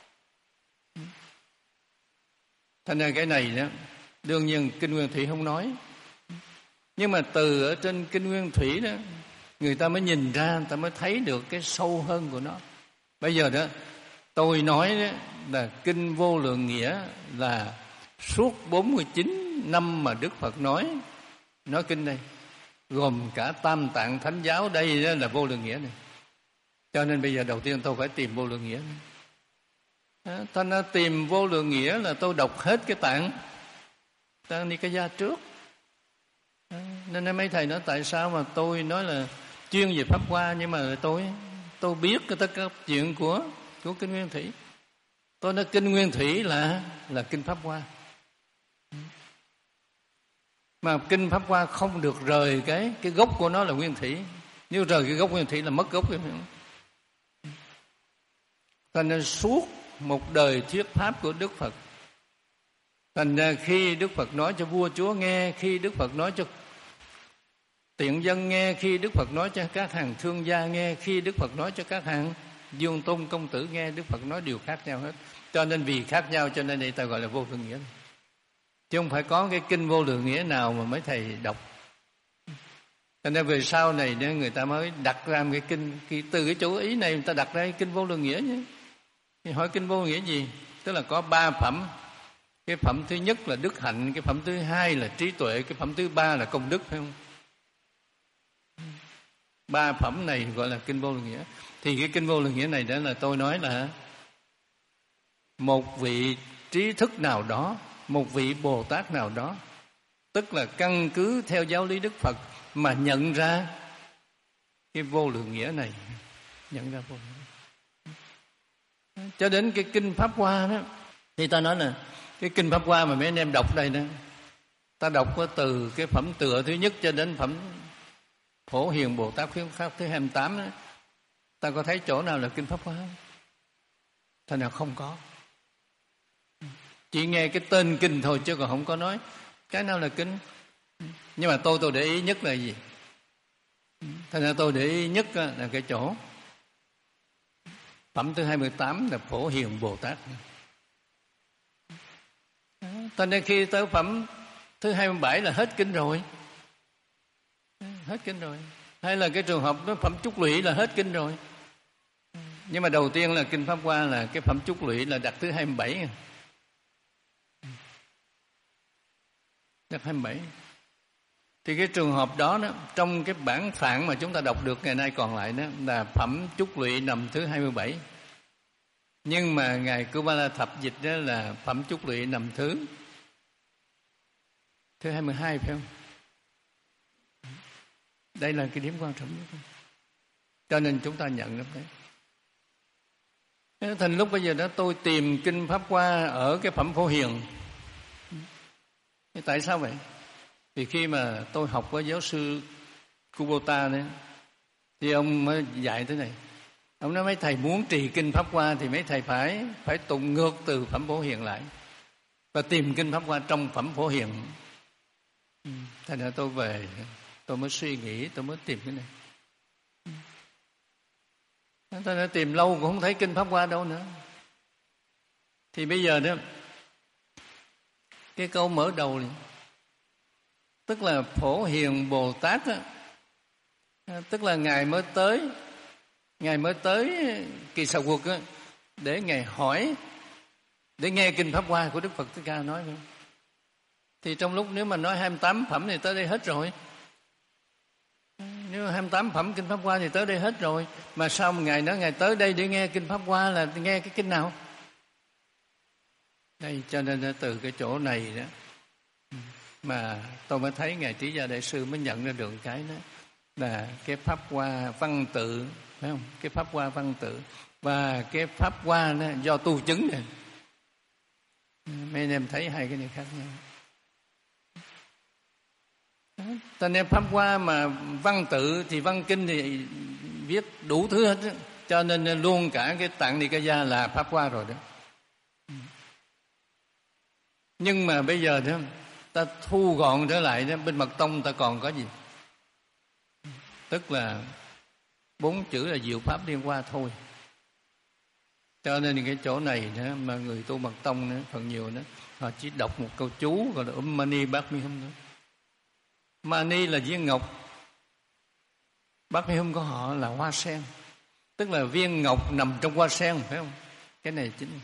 Thành ra cái này đó, đương nhiên kinh Nguyên Thủy không nói. Nhưng mà từ ở trên kinh Nguyên Thủy đó, người ta mới nhìn ra, người ta mới thấy được cái sâu hơn của nó. Bây giờ đó tôi nói đó là Kinh Vô Lượng Nghĩa là suốt bốn mươi chín năm mà Đức Phật nói nói kinh đây, gồm cả Tam Tạng Thánh Giáo đây đó là Vô Lượng Nghĩa này. Cho nên bây giờ đầu tiên tôi phải tìm Vô Lượng Nghĩa này. Đó, thành ra tìm Vô Lượng Nghĩa là tôi đọc hết cái tạng Tạng Nikaya trước. Đó, nên mấy thầy nói tại sao mà tôi nói là chuyên về Pháp Hoa, nhưng mà tôi tôi biết cái tất cả chuyện của của Kinh Nguyên Thủy. Tôi nói Kinh Nguyên Thủy là là Kinh Pháp Hoa. Mà Kinh Pháp Hoa không được rời cái cái gốc của nó là Nguyên Thủy. Nếu rời cái gốc Nguyên Thủy là mất gốc. Thành ra suốt một đời thuyết pháp của Đức Phật, thành ra khi Đức Phật nói cho vua chúa nghe, khi Đức Phật nói cho tiện dân nghe, khi Đức Phật nói cho các hàng thương gia nghe, khi Đức Phật nói cho các hàng Dương Tôn công tử nghe, Đức Phật nói điều khác nhau hết. Cho nên vì khác nhau cho nên đây ta gọi là Vô Lượng Nghĩa. Chứ không phải có cái Kinh Vô Lượng Nghĩa nào mà mấy thầy đọc. Cho nên về sau này người ta mới đặt ra một cái kinh, từ cái chỗ ý này người ta đặt ra cái Kinh Vô Lượng Nghĩa nhé. Thì hỏi Kinh Vô Lượng Nghĩa gì? Tức là có ba phẩm. Cái phẩm thứ nhất là đức hạnh, cái phẩm thứ hai là trí tuệ, cái phẩm thứ ba là công đức, phải không? Ba phẩm này gọi là Kinh Vô Lượng Nghĩa. Thì cái Kinh Vô Lượng Nghĩa này đó là tôi nói là một vị trí thức nào đó, một vị Bồ Tát nào đó, tức là căn cứ theo giáo lý Đức Phật mà nhận ra cái Vô Lượng Nghĩa này, nhận ra vô lượng. Cho đến cái Kinh Pháp Hoa đó, thì ta nói là cái Kinh Pháp Hoa mà mấy anh em đọc đây đó, ta đọc có từ cái phẩm tựa thứ nhất cho đến phẩm Phổ Hiền Bồ Tát Khuyến Pháp thứ hai mươi tám đó, ta có thấy chỗ nào là Kinh Pháp Hoa không? Thế nào không có. Chỉ nghe cái tên kinh thôi chứ còn không có nói cái nào là kinh. Nhưng mà tôi tôi để ý nhất là gì? Thế nên tôi để ý nhất là cái chỗ phẩm thứ hai mươi tám là Phổ Hiền Bồ Tát. Cho nên khi tới phẩm thứ hai mươi bảy là hết kinh rồi. Hết kinh rồi. Hay là cái trường hợp đó phẩm Chúc Lụy là hết kinh rồi. Nhưng mà đầu tiên là Kinh Pháp Hoa là cái phẩm Chúc Lụy là đặt thứ hai mươi bảy. Đặt hai mươi bảy. Thì cái trường hợp đó, đó trong cái bản phạn mà chúng ta đọc được ngày nay còn lại đó là phẩm Chúc Lụy nằm thứ hai mươi bảy. Nhưng mà ngài Kupala Thập dịch đó là phẩm Chúc Lụy nằm thứ thứ hai mươi hai, phải không? Đây là cái điểm quan trọng nhất. Cho nên chúng ta nhận được đấy. Thành lúc bây giờ đó tôi tìm Kinh Pháp Hoa ở cái phẩm Phổ Hiền. Tại sao vậy? Thì khi mà tôi học với giáo sư Kubota đấy, thì ông mới dạy thế này. Ông nói mấy thầy muốn trì Kinh Pháp Hoa thì mấy thầy phải phải tụng ngược từ phẩm Phổ Hiền lại và tìm Kinh Pháp Hoa trong phẩm Phổ Hiền. Thành ra tôi về tôi mới suy nghĩ, tôi mới tìm cái này. Tôi đã tìm lâu cũng không thấy Kinh Pháp Hoa đâu nữa. Thì bây giờ đó, cái câu mở đầu này, tức là Phổ Hiền Bồ Tát đó, tức là ngài mới tới, ngài mới tới Kỳ Xà Quật đó, để ngài hỏi, để nghe Kinh Pháp Hoa của Đức Phật Thích Ca nói. Thì trong lúc nếu mà nói hai mươi tám phẩm thì tới đây hết rồi. Nếu hai mươi tám phẩm Kinh Pháp Hoa thì tới đây hết rồi. Mà sao một ngày nói ngài tới đây để nghe Kinh Pháp Hoa là nghe cái kinh nào? Đây, cho nên từ cái chỗ này đó mà tôi mới thấy ngài Trí Gia Đại Sư mới nhận ra được cái đó là cái Pháp Hoa văn tự, phải không? Cái Pháp Hoa văn tự và cái Pháp Hoa đó do tu chứng này. Mấy anh em thấy hai cái này khác nhau. Cho nên Pháp Hoa mà văn tự thì văn kinh thì viết đủ thứ hết đó. Cho nên luôn cả cái Tạng Nikaya là Pháp Hoa rồi đó. Nhưng mà bây giờ đó ta thu gọn trở lại đó, bên Mật Tông ta còn có gì? Tức là bốn chữ là diệu pháp liên hoa thôi. Cho nên cái chỗ này đó, mà người tu Mật Tông đó, phần nhiều đó, họ chỉ đọc một câu chú gọi là Um Mani Padme Hum nữa. Mani là viên ngọc, Bát Hy Hum của họ là hoa sen, tức là viên ngọc nằm trong hoa sen, phải không? Cái này chính.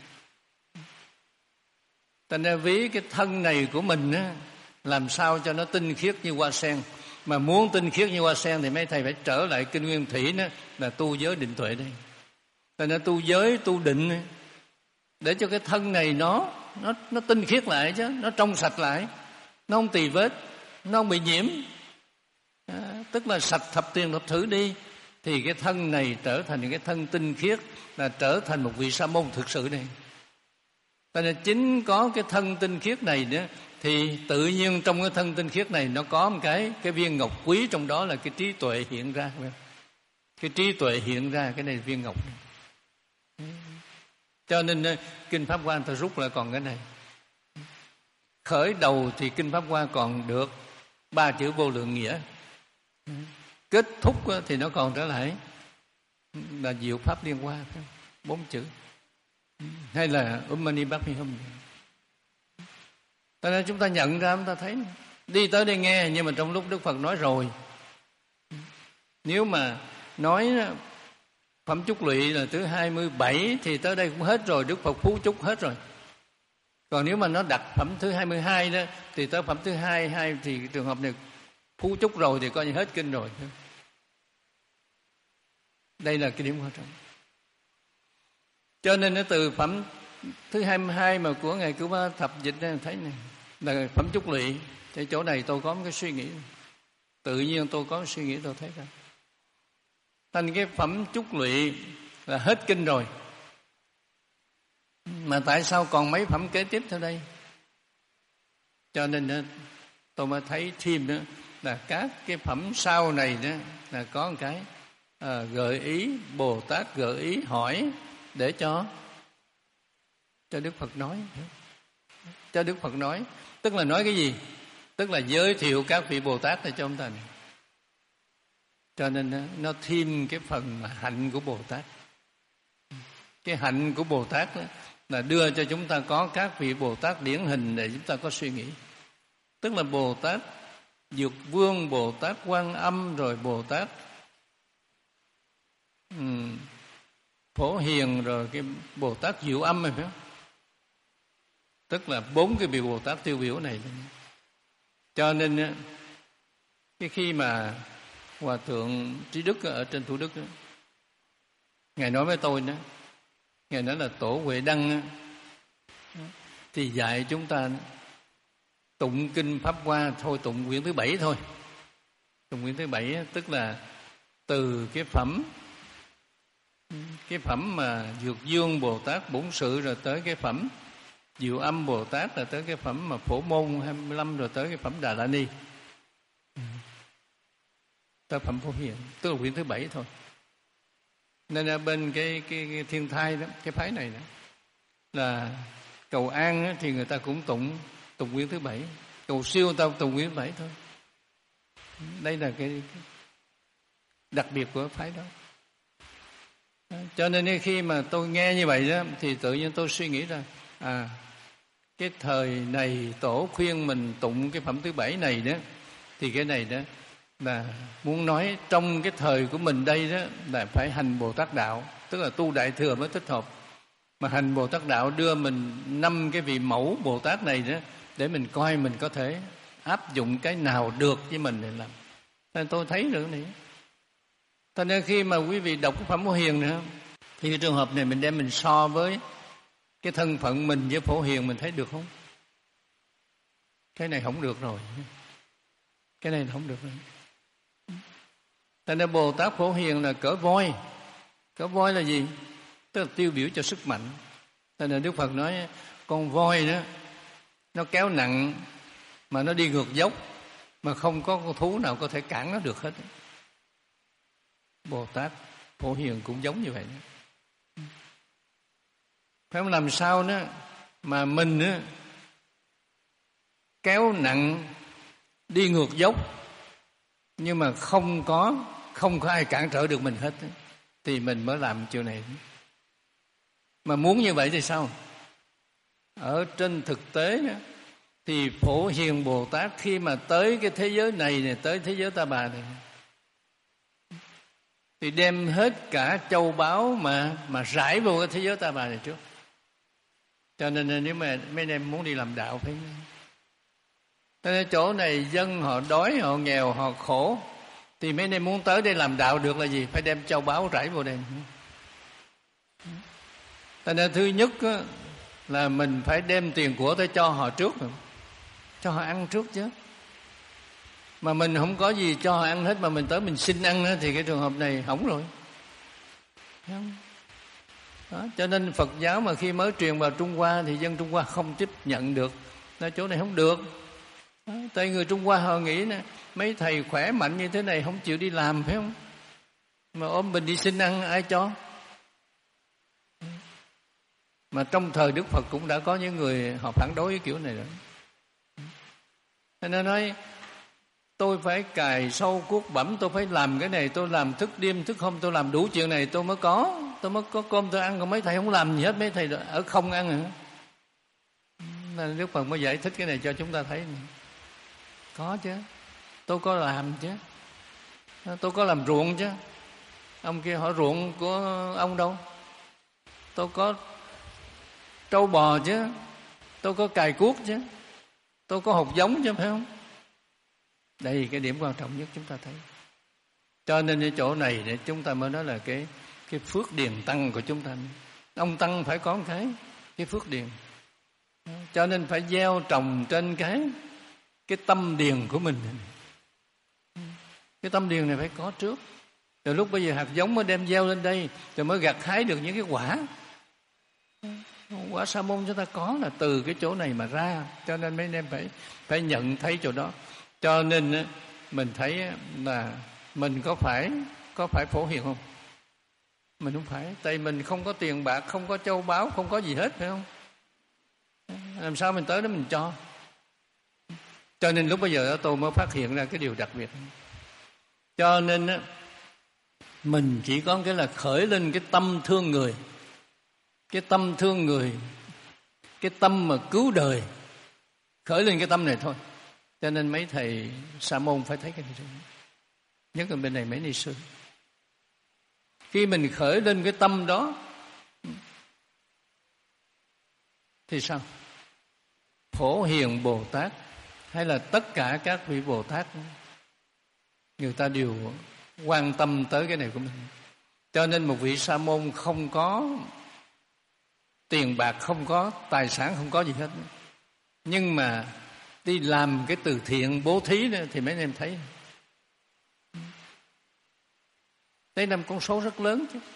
Thành ra ví cái thân này của mình á, làm sao cho nó tinh khiết như hoa sen. Mà muốn tinh khiết như hoa sen thì mấy thầy phải trở lại kinh Nguyên Thủy, đó là tu giới định tuệ đây. Thành ra tu giới, tu định để cho cái thân này nó nó nó tinh khiết lại chứ, nó trong sạch lại, nó không tì vết, nó không bị nhiễm. À, tức là sạch thập tiền thập thử đi, thì cái thân này trở thành những cái thân tinh khiết, là trở thành một vị sa môn thực sự này. Cho nên chính có cái thân tinh khiết này nữa, thì tự nhiên trong cái thân tinh khiết này nó có một cái cái viên ngọc quý, trong đó là cái trí tuệ hiện ra. Cái trí tuệ hiện ra, cái này viên ngọc này. Cho nên kinh Pháp Hoa ta rút lại còn cái này. Khởi đầu thì kinh Pháp Hoa còn được ba chữ vô lượng nghĩa, kết thúc thì nó còn trở lại là diệu pháp liên hoa, bốn chữ, hay là Om Mani Padme Hum. Cho nên chúng ta nhận ra, chúng ta thấy đi tới đây nghe, nhưng mà trong lúc Đức Phật nói rồi, nếu mà nói phẩm chúc lụy là thứ hai mươi bảy thì tới đây cũng hết rồi, Đức Phật phú chúc hết rồi. Còn nếu mà nó đặt phẩm thứ hai mươi hai đó, thì tới phẩm thứ hai hai thì trường hợp này phú chúc rồi thì coi như hết kinh rồi. Đây là cái điểm quan trọng. Cho nên nó từ phẩm thứ hai mươi hai mà của Ngài Cửu Ba Thập dịch này, thấy này là phẩm chúc lụy. Thì chỗ này tôi có một cái suy nghĩ, tự nhiên tôi có một suy nghĩ, tôi thấy ra thành cái phẩm chúc lụy là hết kinh rồi, mà tại sao còn mấy phẩm kế tiếp theo đây? Cho nên tôi mới thấy thêm nữa là các cái phẩm sau này đó là có một cái à, gợi ý, Bồ Tát gợi ý hỏi để cho cho Đức Phật nói, cho Đức Phật nói, tức là nói cái gì? Tức là giới thiệu các vị Bồ Tát để cho ông ta này. Cho nên nó thêm cái phần mà hạnh của Bồ Tát. Cái hạnh của Bồ Tát đó là đưa cho chúng ta có các vị Bồ Tát điển hình để chúng ta có suy nghĩ. Tức là Bồ Tát Dược Vương, Bồ Tát Quan Âm, rồi Bồ Tát um, Phổ Hiền, rồi cái Bồ Tát Diệu Âm này, phải không? Tức là bốn cái vị Bồ Tát tiêu biểu này. Cho nên cái khi mà Hòa thượng Trí Đức ở trên Thủ Đức đó, Ngài nói với tôi đó, Ngài nói là Tổ Huệ Đăng thì dạy chúng ta tụng kinh Pháp Hoa thôi, tụng quyển thứ bảy thôi. Tụng quyển thứ bảy tức là từ cái phẩm cái phẩm mà Dược Dương Bồ Tát Bổn Sự, rồi tới cái phẩm Diệu Âm Bồ Tát, rồi tới cái phẩm mà Phổ Môn hai mươi lăm, rồi tới cái phẩm Đà La Ni, tới phẩm Phổ Hiền, tức là quyển thứ bảy thôi. Nên là bên cái, cái, cái Thiên Thai đó, cái phái này đó, là cầu an đó, thì người ta cũng tụng tụng quyển thứ bảy, cầu siêu người ta tụng quyển thứ bảy thôi. Đây là cái, cái đặc biệt của phái đó. Cho nên khi mà tôi nghe như vậy đó, thì tự nhiên tôi suy nghĩ ra, à, cái thời này Tổ khuyên mình tụng cái phẩm thứ bảy này đó, thì cái này đó là muốn nói trong cái thời của mình đây đó là phải hành Bồ Tát Đạo, tức là tu Đại Thừa mới thích hợp. Mà hành Bồ Tát Đạo đưa mình năm cái vị mẫu Bồ Tát này đó, để mình coi mình có thể áp dụng cái nào được với mình để làm. Nên tôi thấy được này. Cho nên khi mà quý vị đọc cái phẩm Phổ Hiền nữa, thì cái trường hợp này mình đem mình so với cái thân phận mình với Phổ Hiền, mình thấy được không? Cái này không được rồi. Cái này không được rồi. Cho nên Bồ Tát Phổ Hiền là cỡ voi. Cỡ voi là gì? Tức là tiêu biểu cho sức mạnh. Cho nên Đức Phật nói con voi đó, nó kéo nặng mà nó đi ngược dốc, mà không có con thú nào có thể cản nó được hết. Bồ Tát Phổ Hiền cũng giống như vậy. Phải không? Làm sao đó mà mình đó, kéo nặng đi ngược dốc, nhưng mà không có không có ai cản trở được mình hết, thì mình mới làm chuyện này. Mà muốn như vậy thì sao? Ở trên thực tế đó, thì Phổ Hiền Bồ Tát khi mà tới cái thế giới này, này tới thế giới Ta Bà này, thì đem hết cả châu báu mà mà rải vô cái thế giới ta bà này trước. Cho nên nếu mà mấy anh em muốn đi làm đạo phải, cho nên chỗ này dân họ đói, họ nghèo, họ khổ, thì mấy anh em muốn tới đây làm đạo được là gì? Phải đem châu báu rải vô đây. Cho nên thứ nhất á, là mình phải đem tiền của tới cho họ trước, cho họ ăn trước chứ. Mà mình không có gì cho họ ăn hết, mà mình tới mình xin ăn đó, thì cái trường hợp này hỏng rồi. Đó, cho nên Phật giáo mà khi mới truyền vào Trung Hoa thì dân Trung Hoa không tiếp nhận được, nói chỗ này không được. Đó, tại người Trung Hoa họ nghĩ nè, mấy thầy khỏe mạnh như thế này không chịu đi làm phải không? Mà ôm mình đi xin ăn ai cho? Mà trong thời Đức Phật cũng đã có những người họ phản đối cái kiểu này rồi. Nên nói tôi phải cài sâu cuốc bẩm, tôi phải làm cái này, tôi làm thức đêm thức hôm, tôi làm đủ chuyện này tôi mới có, tôi mới có cơm tôi ăn. Còn mấy thầy không làm gì hết, mấy thầy ở không ăn hả? Nên Đức Phật mới giải thích cái này cho chúng ta thấy này. Có chứ, tôi có làm chứ, tôi có làm ruộng chứ. Ông kia hỏi ruộng của ông đâu? Tôi có trâu bò chứ, tôi có cài cuốc chứ, tôi có hột giống chứ, phải không? Đây cái điểm quan trọng nhất chúng ta thấy. Cho nên ở chỗ này để chúng ta mới nói là cái cái phước điền tăng của chúng ta. Ông tăng phải có một cái cái phước điền. Cho nên phải gieo trồng trên cái cái tâm điền của mình. Cái tâm điền này phải có trước. Rồi lúc bây giờ hạt giống mới đem gieo lên đây, rồi mới gặt hái được những cái quả. Quả sa môn chúng ta có là từ cái chỗ này mà ra. Cho nên mấy anh em phải phải nhận thấy chỗ đó. Cho nên mình thấy là mình có phải có phải phổ hiền không? Mình không phải. Tại mình không có tiền bạc, không có châu báu, không có gì hết, phải không? Làm sao mình tới đó mình cho? Cho nên lúc bây giờ tôi mới phát hiện ra cái điều đặc biệt. Cho nên mình chỉ có cái là khởi lên cái tâm thương người, cái tâm thương người, cái tâm mà cứu đời, khởi lên cái tâm này thôi. Cho nên mấy thầy sa môn phải thấy cái này rồi. Nhất là bên này mấy ni sư. Khi mình khởi lên cái tâm đó thì sao? Phổ Hiền Bồ Tát hay là tất cả các vị Bồ Tát, người ta đều quan tâm tới cái này của mình. Cho nên một vị sa môn không có tiền bạc, không có tài sản, không có gì hết, nhưng mà đi làm cái từ thiện bố thí đó, thì mấy anh em thấy đây là một con số rất lớn chứ.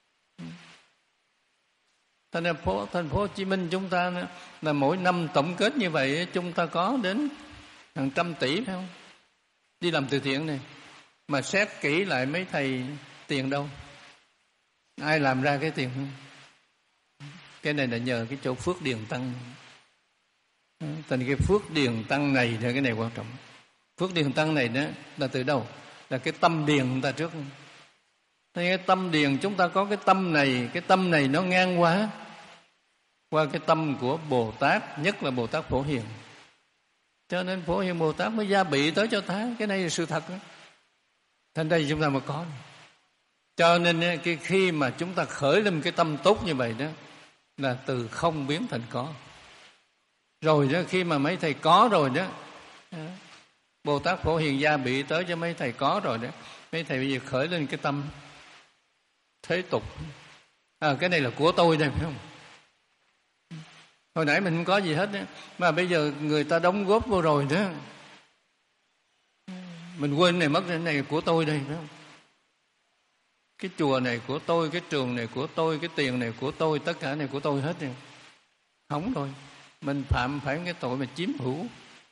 Thành phố, thành phố Hồ Chí Minh chúng ta là mỗi năm tổng kết như vậy chúng ta có đến hàng trăm tỷ, phải không? Đi làm từ thiện này. Mà xét kỹ lại mấy thầy tiền đâu? Ai làm ra cái tiền không? Cái này là nhờ cái chỗ phước điền tăng. Thành cái phước điền tăng này là cái này quan trọng. Phước điền tăng này đó là từ đâu? Là cái tâm điền chúng ta trước. Thì cái tâm điền chúng ta có cái tâm này, cái tâm này nó ngang qua qua cái tâm của Bồ Tát, nhất là Bồ Tát Phổ Hiền. Cho nên Phổ Hiền Bồ Tát mới gia bị tới cho ta. Cái này là sự thật đó. Thành đây chúng ta mới có. Cho nên cái khi mà chúng ta khởi lên cái tâm tốt như vậy đó, là từ không biến thành có. Rồi đó, khi mà mấy thầy có rồi đó, Bồ Tát Phổ Hiền gia bị tới cho mấy thầy có rồi đó, mấy thầy bây giờ khởi lên cái tâm thế tục. À, cái này là của tôi đây, phải không? Hồi nãy mình không có gì hết đó, mà bây giờ người ta đóng góp vô rồi đó, mình quên này mất, cái này là của tôi đây, phải không? Cái chùa này của tôi, cái trường này của tôi, cái tiền này của tôi, tất cả này của tôi hết rồi. Hỏng rồi. Mình phạm phải cái tội mà chiếm hữu.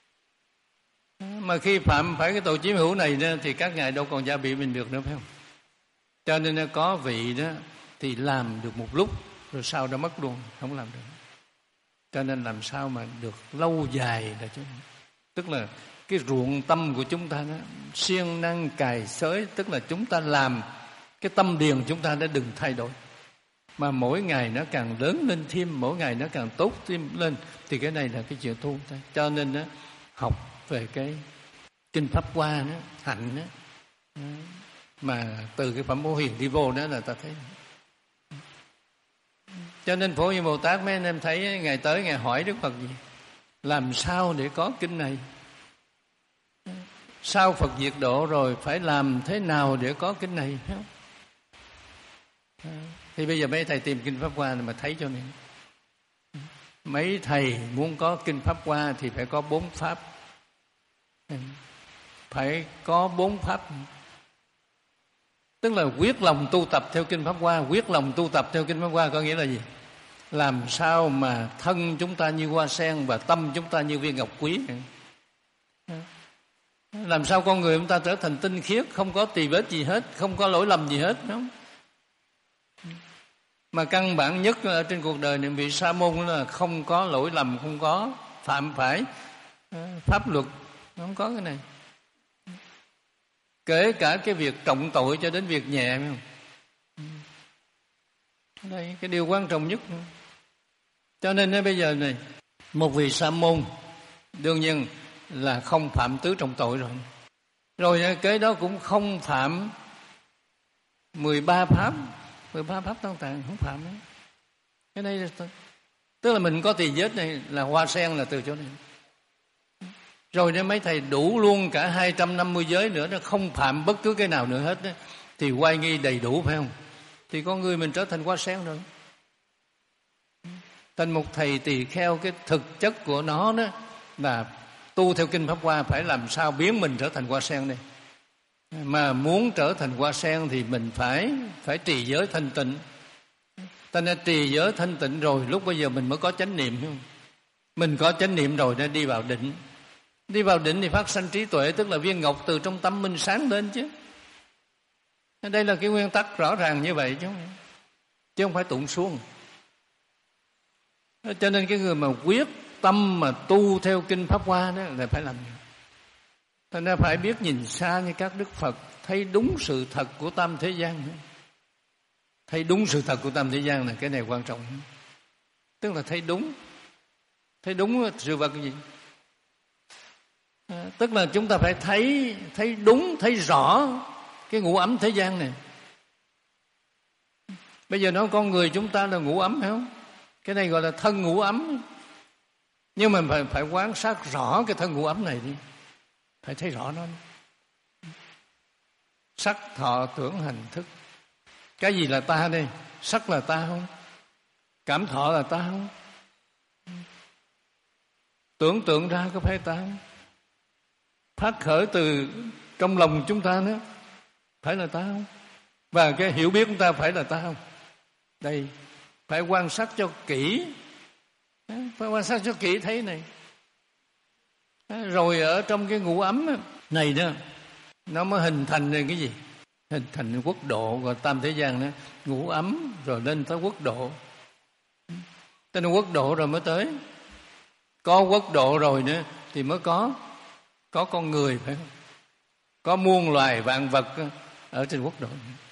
Mà khi phạm phải cái tội chiếm hữu này đó, thì các ngài đâu còn gia bị mình được nữa, phải không? Cho nên có vị đó thì làm được một lúc, rồi sau đó mất luôn, không làm được. Cho nên làm sao mà được lâu dài là chứ. Tức là cái ruộng tâm của chúng ta đó, siêng năng cày xới, tức là chúng ta làm cái tâm điền chúng ta đã đừng thay đổi. Mà mỗi ngày nó càng lớn lên thêm, mỗi ngày nó càng tốt thêm lên, thì cái này là cái chuyện tu. Cho nên đó, học về cái kinh Pháp Hoa đó, hạnh đó, Mà từ cái phẩm Phổ Hiền đi vô đó là ta thấy. Cho nên Phổ Hiền Bồ Tát mấy anh em thấy ngày tới ngày hỏi Đức Phật gì? Làm sao để có kinh này? Sau Phật diệt độ rồi phải làm thế nào để có kinh này? Thì bây giờ mấy thầy tìm kinh Pháp Hoa mà thấy cho nên. Mấy thầy muốn có kinh Pháp Hoa thì phải có bốn pháp. Phải có bốn pháp. Tức là quyết lòng tu tập theo kinh Pháp Hoa. Quyết lòng tu tập theo kinh Pháp Hoa có nghĩa là gì? Làm sao mà thân chúng ta như hoa sen và tâm chúng ta như viên ngọc quý. Làm sao con người chúng ta trở thành tinh khiết, không có tì vết gì hết, không có lỗi lầm gì hết, đúng không? Mà căn bản nhất ở trên cuộc đời này vị sa môn là không có lỗi lầm, không có phạm phải pháp luật, không có cái này. Kể cả cái việc trọng tội cho đến việc nhẹ, phải không? Đây cái điều quan trọng nhất. Cho nên đến bây giờ này, một vị sa môn đương nhiên là không phạm tứ trọng tội rồi. Rồi cái đó cũng không phạm mười ba pháp, mười ba pháp tăng tạng không phạm nữa. Cái này tức là mình có tỳ vết này là hoa sen là từ chỗ này. Rồi nên mấy thầy đủ luôn cả hai trăm năm mươi giới nữa, nó không phạm bất cứ cái nào nữa hết đó, thì oai nghi đầy đủ, phải không? Thì con người mình trở thành hoa sen rồi. Thành một thầy tỳ kheo, cái thực chất của nó đó là tu theo kinh Pháp Hoa phải làm sao biến mình trở thành hoa sen đây. Mà muốn trở thành hoa sen thì mình phải phải trì giới thanh tịnh. Ta nên trì giới thanh tịnh rồi lúc bây giờ mình mới có chánh niệm, không? Mình có chánh niệm rồi nên đi vào định. Đi vào định thì phát sanh trí tuệ, tức là viên ngọc từ trong tâm minh sáng lên chứ. Đây là cái nguyên tắc rõ ràng như vậy chứ, chứ không phải tụng xuống. Cho nên cái người mà quyết tâm mà tu theo kinh Pháp Hoa đó là phải làm. Thành ra phải biết nhìn xa như các Đức Phật, thấy đúng sự thật của tam thế gian. Thấy đúng sự thật của tam thế gian là cái này quan trọng. Tức là thấy đúng. Thấy đúng sự vật gì? À, tức là chúng ta phải thấy thấy đúng, thấy rõ cái ngũ ấm thế gian này. Bây giờ nói con người chúng ta là ngũ ấm, phải không? Cái này gọi là thân ngũ ấm. Nhưng mà phải, phải quan sát rõ cái thân ngũ ấm này đi. Phải thấy rõ nó. Sắc, thọ, tưởng, hành, thức. Cái gì là ta đây? Sắc là ta không? Cảm thọ là ta không? Tưởng tượng ra có phải ta không? Phát khởi từ trong lòng chúng ta nữa, phải là ta không? Và cái hiểu biết của ta phải là ta không? Đây, phải quan sát cho kỹ. Phải quan sát cho kỹ thấy này. Rồi ở trong cái ngũ ấm này đó, nó mới hình thành nên cái gì? Hình thành quốc độ, gọi tam thế gian đó. Ngũ ấm rồi lên tới quốc độ. Tên quốc độ rồi mới tới. Có quốc độ rồi nữa thì mới có có con người, phải không? Có muôn loài vạn vật ở trên quốc độ.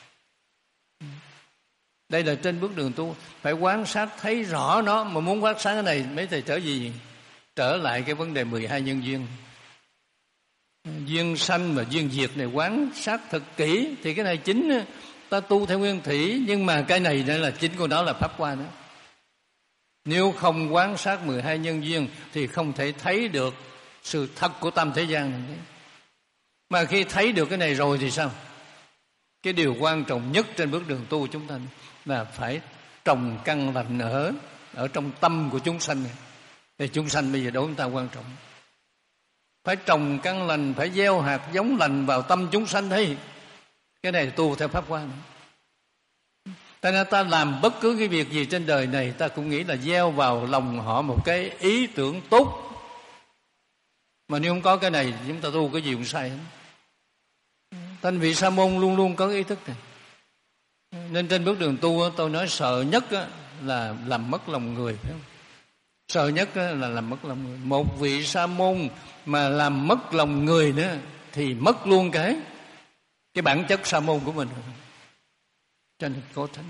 Đây là trên bước đường tu, phải quan sát thấy rõ nó. Mà muốn quan sát cái này mấy thầy trở gì? Trở lại cái vấn đề mười hai nhân duyên. Duyên sanh và duyên diệt này quan sát thật kỹ. Thì cái này chính ta tu theo nguyên thủy, nhưng mà cái này là chính của nó là Pháp Hoa đó. Nếu không quan sát mười hai nhân duyên thì không thể thấy được sự thật của tam thế gian này. Mà khi thấy được cái này rồi thì sao? Cái điều quan trọng nhất trên bước đường tu của chúng ta là phải trồng căn lành ở ở trong tâm của chúng sanh này. Thì chúng sanh bây giờ đối với chúng ta quan trọng. Phải trồng căn lành, phải gieo hạt giống lành vào tâm chúng sanh đấy. Cái này tu theo Pháp Hoa nữa. Tại nên ta làm bất cứ cái việc gì trên đời này, ta cũng nghĩ là gieo vào lòng họ một cái ý tưởng tốt. Mà nếu không có cái này, chúng ta tu cái gì cũng sai hết. Thanh vị sa môn luôn luôn có ý thức này. Nên trên bước đường tu, tôi nói sợ nhất là làm mất lòng người, phải không? Sợ nhất là làm mất lòng người. Một vị sa môn mà làm mất lòng người nữa thì mất luôn cái cái bản chất sa môn của mình. Cho nên cố tránh.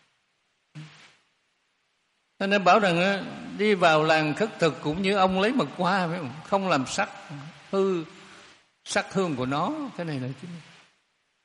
Cho nên bảo rằng đi vào làng khất thực cũng như ông lấy mật hoa, phải không? Không làm sắc hư sắc hương của nó. Cái này là chính.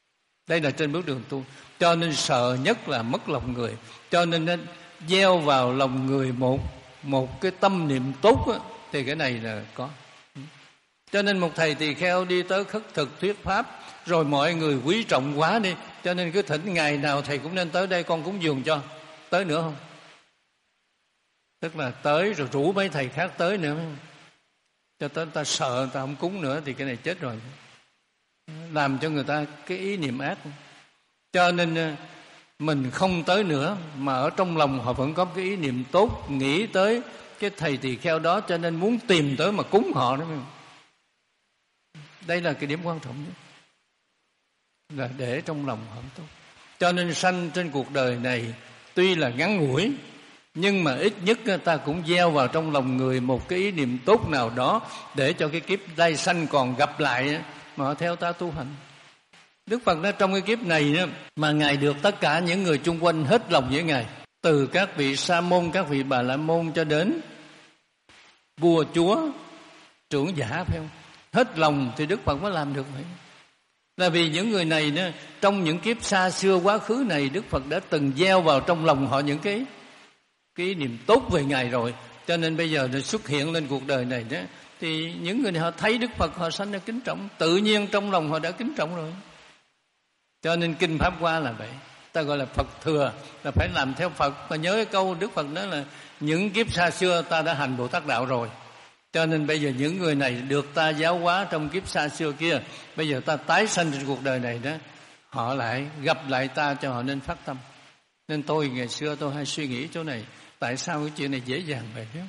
Đây là trên bước đường tu. Cho nên sợ nhất là mất lòng người. Cho nên nó gieo vào lòng người một một cái tâm niệm tốt á, thì cái này là có. Cho nên một thầy tỳ kheo đi tới khất thực thuyết pháp, rồi mọi người quý trọng quá đi, cho nên cứ thỉnh ngày nào thầy cũng nên tới đây, con cúng dường cho. Tới nữa không? Tức là tới rồi rủ mấy thầy khác tới nữa. Cho tới ta sợ ta không cúng nữa thì cái này chết rồi. Làm cho người ta cái ý niệm ác. Cho nên mình không tới nữa, mà ở trong lòng họ vẫn có cái ý niệm tốt, nghĩ tới cái thầy tỳ kheo đó, cho nên muốn tìm tới mà cúng họ nữa. Đây là cái điểm quan trọng nhất, là để trong lòng họ tốt. Cho nên sanh trên cuộc đời này tuy là ngắn ngủi, nhưng mà ít nhất ta cũng gieo vào trong lòng người một cái ý niệm tốt nào đó, để cho cái kiếp đây sanh còn gặp lại mà họ theo ta tu hành. Đức Phật nói trong cái kiếp này đó, mà Ngài được tất cả những người chung quanh hết lòng với Ngài, từ các vị sa môn, các vị bà la môn cho đến vua chúa, trưởng giả, phải không? Hết lòng thì Đức Phật mới làm được vậy. Là vì những người này đó, trong những kiếp xa xưa quá khứ này, Đức Phật đã từng gieo vào trong lòng họ những cái cái niềm tốt về Ngài rồi. Cho nên bây giờ nó xuất hiện lên cuộc đời này đó, thì những người này họ thấy Đức Phật, họ sanh ra kính trọng, tự nhiên trong lòng họ đã kính trọng rồi. Cho nên kinh Pháp Hoa là vậy, ta gọi là Phật thừa, là phải làm theo Phật. Và nhớ cái câu Đức Phật nói là những kiếp xa xưa ta đã hành Bồ Tát đạo rồi, cho nên bây giờ những người này được ta giáo hóa trong kiếp xa xưa kia, bây giờ ta tái sanh trên cuộc đời này đó, họ lại gặp lại ta, cho họ nên phát tâm. Nên tôi ngày xưa tôi hay suy nghĩ chỗ này, tại sao cái chuyện này dễ dàng vậy chứ?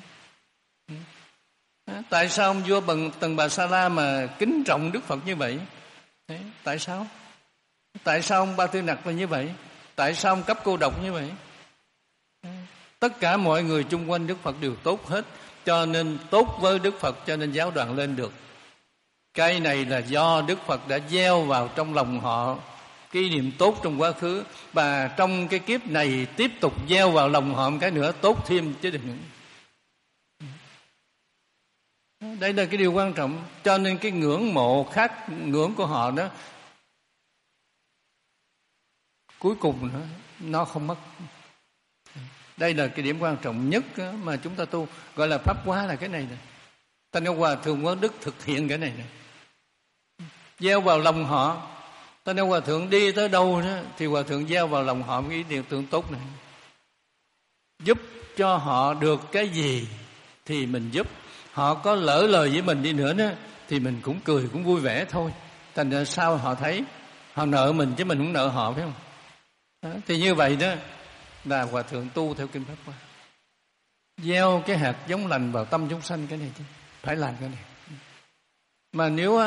Tại sao ông vua Bằng Tần Bà Sa La mà kính trọng Đức Phật như vậy? Đấy, tại sao? Tại sao ông Ba Tư Nặc là như vậy? Tại sao ông Cấp Cô Độc như vậy? Tất cả mọi người chung quanh Đức Phật đều tốt hết, cho nên tốt với Đức Phật, cho nên giáo đoàn lên được. Cái này là do Đức Phật đã gieo vào trong lòng họ cái niệm tốt trong quá khứ, và trong cái kiếp này tiếp tục gieo vào lòng họ một cái nữa tốt thêm chứ đừng. Đây là cái điều quan trọng. Cho nên cái ngưỡng mộ khác ngưỡng của họ đó, cuối cùng nó, nó không mất. Đây là cái điểm quan trọng nhất mà chúng ta tu, gọi là Pháp Hoa là cái này nè. Ta nói Hòa Thượng Quán Đức thực hiện cái này nè, gieo vào lòng họ. Ta nói Hòa Thượng đi tới đâu đó, thì Hòa Thượng gieo vào lòng họ cái điều tưởng tốt này, giúp cho họ được cái gì thì mình giúp. Họ có lỡ lời với mình đi nữa đó, thì mình cũng cười, cũng vui vẻ thôi. Thành ra sao họ thấy họ nợ mình chứ mình cũng nợ họ, phải không? Đó, thì như vậy đó là Hòa Thượng tu theo kinh Pháp Hoa, gieo cái hạt giống lành vào tâm chúng sanh. Cái này chứ phải làm cái này. Mà nếu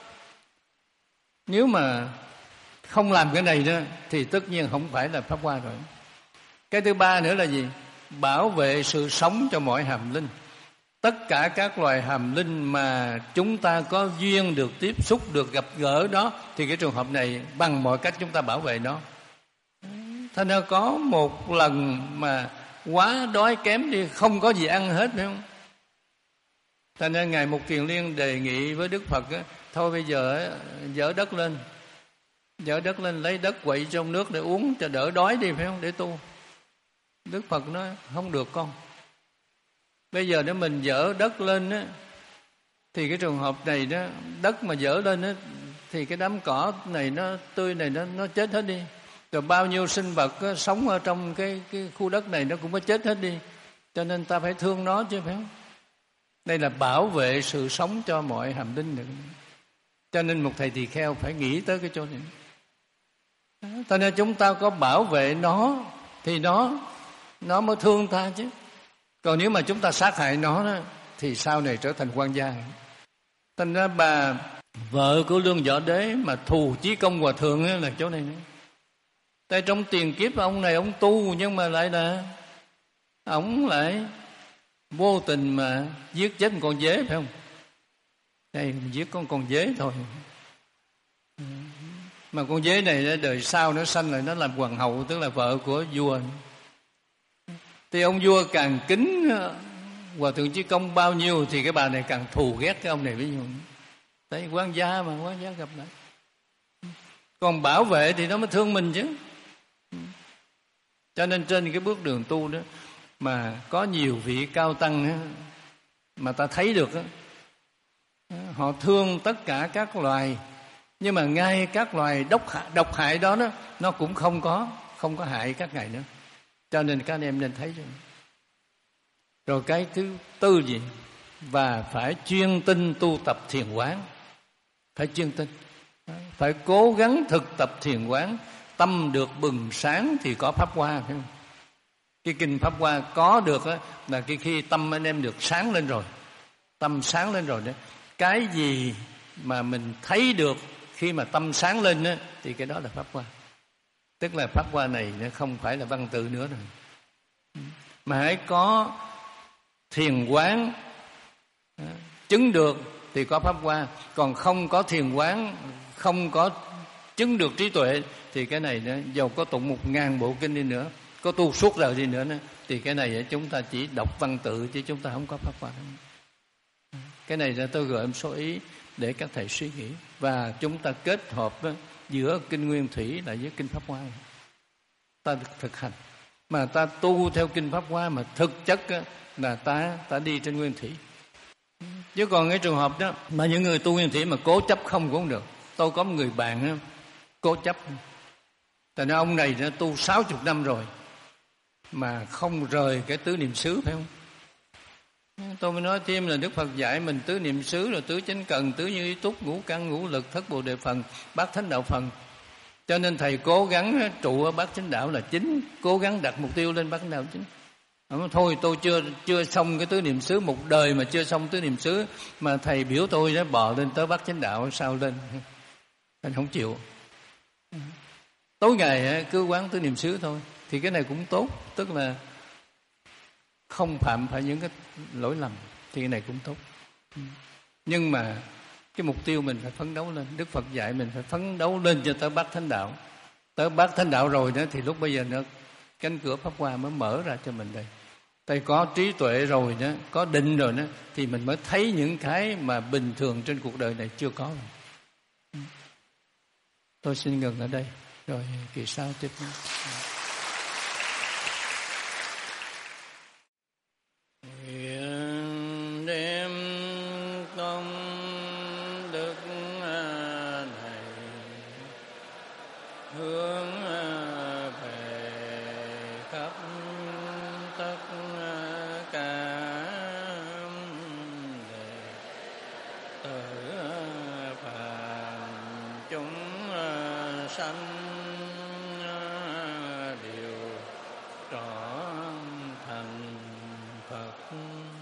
nếu mà không làm cái này đó, thì tất nhiên không phải là Pháp Hoa rồi. Cái thứ ba nữa là gì? Bảo vệ sự sống cho mọi hàm linh. Tất cả các loài hàm linh mà chúng ta có duyên được tiếp xúc, được gặp gỡ đó, thì cái trường hợp này bằng mọi cách chúng ta bảo vệ nó. Thành ra có một lần mà quá đói kém đi, không có gì ăn hết, phải không? Thành ra Ngài Mục Kiền Liên đề nghị với Đức Phật á, thôi bây giờ dỡ đất lên, dỡ đất lên lấy đất quậy trong nước để uống cho đỡ đói đi, phải không? Để tu. Đức Phật nói không được con. Bây giờ nếu mình dỡ đất lên á, thì cái trường hợp này đó, đất mà dỡ lên á, thì cái đám cỏ này nó tươi này nó nó chết hết đi. Rồi bao nhiêu sinh vật á, sống ở trong cái cái khu đất này nó cũng có chết hết đi. Cho nên ta phải thương nó chứ, phải không? Đây là bảo vệ sự sống cho mọi hàm linh được. Cho nên một thầy tỳ kheo phải nghĩ tới cái chỗ này. Cho nên chúng ta có bảo vệ nó thì nó nó mới thương ta chứ. Còn nếu mà chúng ta sát hại nó đó, thì sau này trở thành quan gia. Thành ra bà vợ của Lương Võ Đế mà thù Chí Công Hòa Thượng ấy, là chỗ này nữa. Tại trong tiền kiếp ông này ông tu, nhưng mà lại là ông lại vô tình mà giết chết một con dế, phải không? Đây giết con con dế thôi. Mà con dế này đời sau nó sanh lại nó làm hoàng hậu, tức là vợ của vua. Thì ông vua càng kính Hòa Thượng Chí Công bao nhiêu, thì cái bà này càng thù ghét cái ông này bấy nhiêu. Đấy, quan gia mà, quan gia gặp lại. Còn bảo vệ thì nó mới thương mình chứ. Cho nên trên cái bước đường tu đó mà có nhiều vị cao tăng á, mà ta thấy được á, họ thương tất cả các loài, nhưng mà ngay các loài độc hại, độc hại đó, đó nó cũng không có không có hại các ngài nữa. Cho nên các anh em nên thấy. Rồi cái thứ tư gì? Và phải chuyên tinh tu tập thiền quán. Phải chuyên tinh, phải cố gắng thực tập thiền quán. Tâm được bừng sáng thì có pháp hoa, phải không? Cái kinh pháp hoa có được á, là cái khi tâm anh em được sáng lên rồi. Tâm sáng lên rồi đó. Cái gì mà mình thấy được khi mà tâm sáng lên á, thì cái đó là pháp hoa. Tức là pháp hoa này nó không phải là văn tự nữa rồi, mà hãy có thiền quán chứng được thì có pháp hoa. Còn không có thiền quán, không có chứng được trí tuệ, thì cái này nó dầu có tụng một ngàn bộ kinh đi nữa, có tu suốt đời đi nữa, nữa thì cái này chúng ta chỉ đọc văn tự chứ chúng ta không có pháp hoa. Cái này là tôi gợi một số ý để các thầy suy nghĩ, và chúng ta kết hợp giữa kinh Nguyên Thủy lại với kinh Pháp Hoa. Ta thực hành mà ta tu theo kinh Pháp Hoa, mà thực chất là ta ta đi trên Nguyên Thủy. Chứ còn cái trường hợp đó mà những người tu Nguyên Thủy mà cố chấp không cũng không được. Tôi có một người bạn cố chấp, tại nên ông này đã tu sáu chục năm rồi mà không rời cái tứ niệm xứ, phải không? Tôi mới nói thêm là Đức Phật dạy mình tứ niệm xứ, rồi tứ chánh cần, tứ như ý túc, ngũ căn ngũ lực, thất bồ đề phần, bát thánh đạo phần. Cho nên thầy cố gắng trụ ở bát chánh đạo là chính, cố gắng đặt mục tiêu lên bát chánh đạo chính. Thôi tôi chưa chưa xong cái tứ niệm xứ, một đời mà chưa xong tứ niệm xứ, mà thầy biểu tôi đó bò lên tới bát chánh đạo sao lên? Anh không chịu. Tối ngày cứ quán tứ niệm xứ thôi, thì cái này cũng tốt, tức là không phạm phải những cái lỗi lầm, thì cái này cũng tốt. Nhưng mà cái mục tiêu mình phải phấn đấu lên. Đức Phật dạy mình phải phấn đấu lên cho tới bát thánh đạo. Tới bát thánh đạo rồi đó thì lúc bây giờ nó cánh cửa pháp hoa mới mở ra cho mình đây. Tại có trí tuệ rồi đó, có định rồi đó, thì mình mới thấy những cái mà bình thường trên cuộc đời này chưa có rồi. Tôi xin ngừng ở đây, rồi kỳ sau tiếp nữa. Nguyện đem công đức này hướng về khắp tất cả đệ tử phàm chúng sanh đều trọn thành Phật.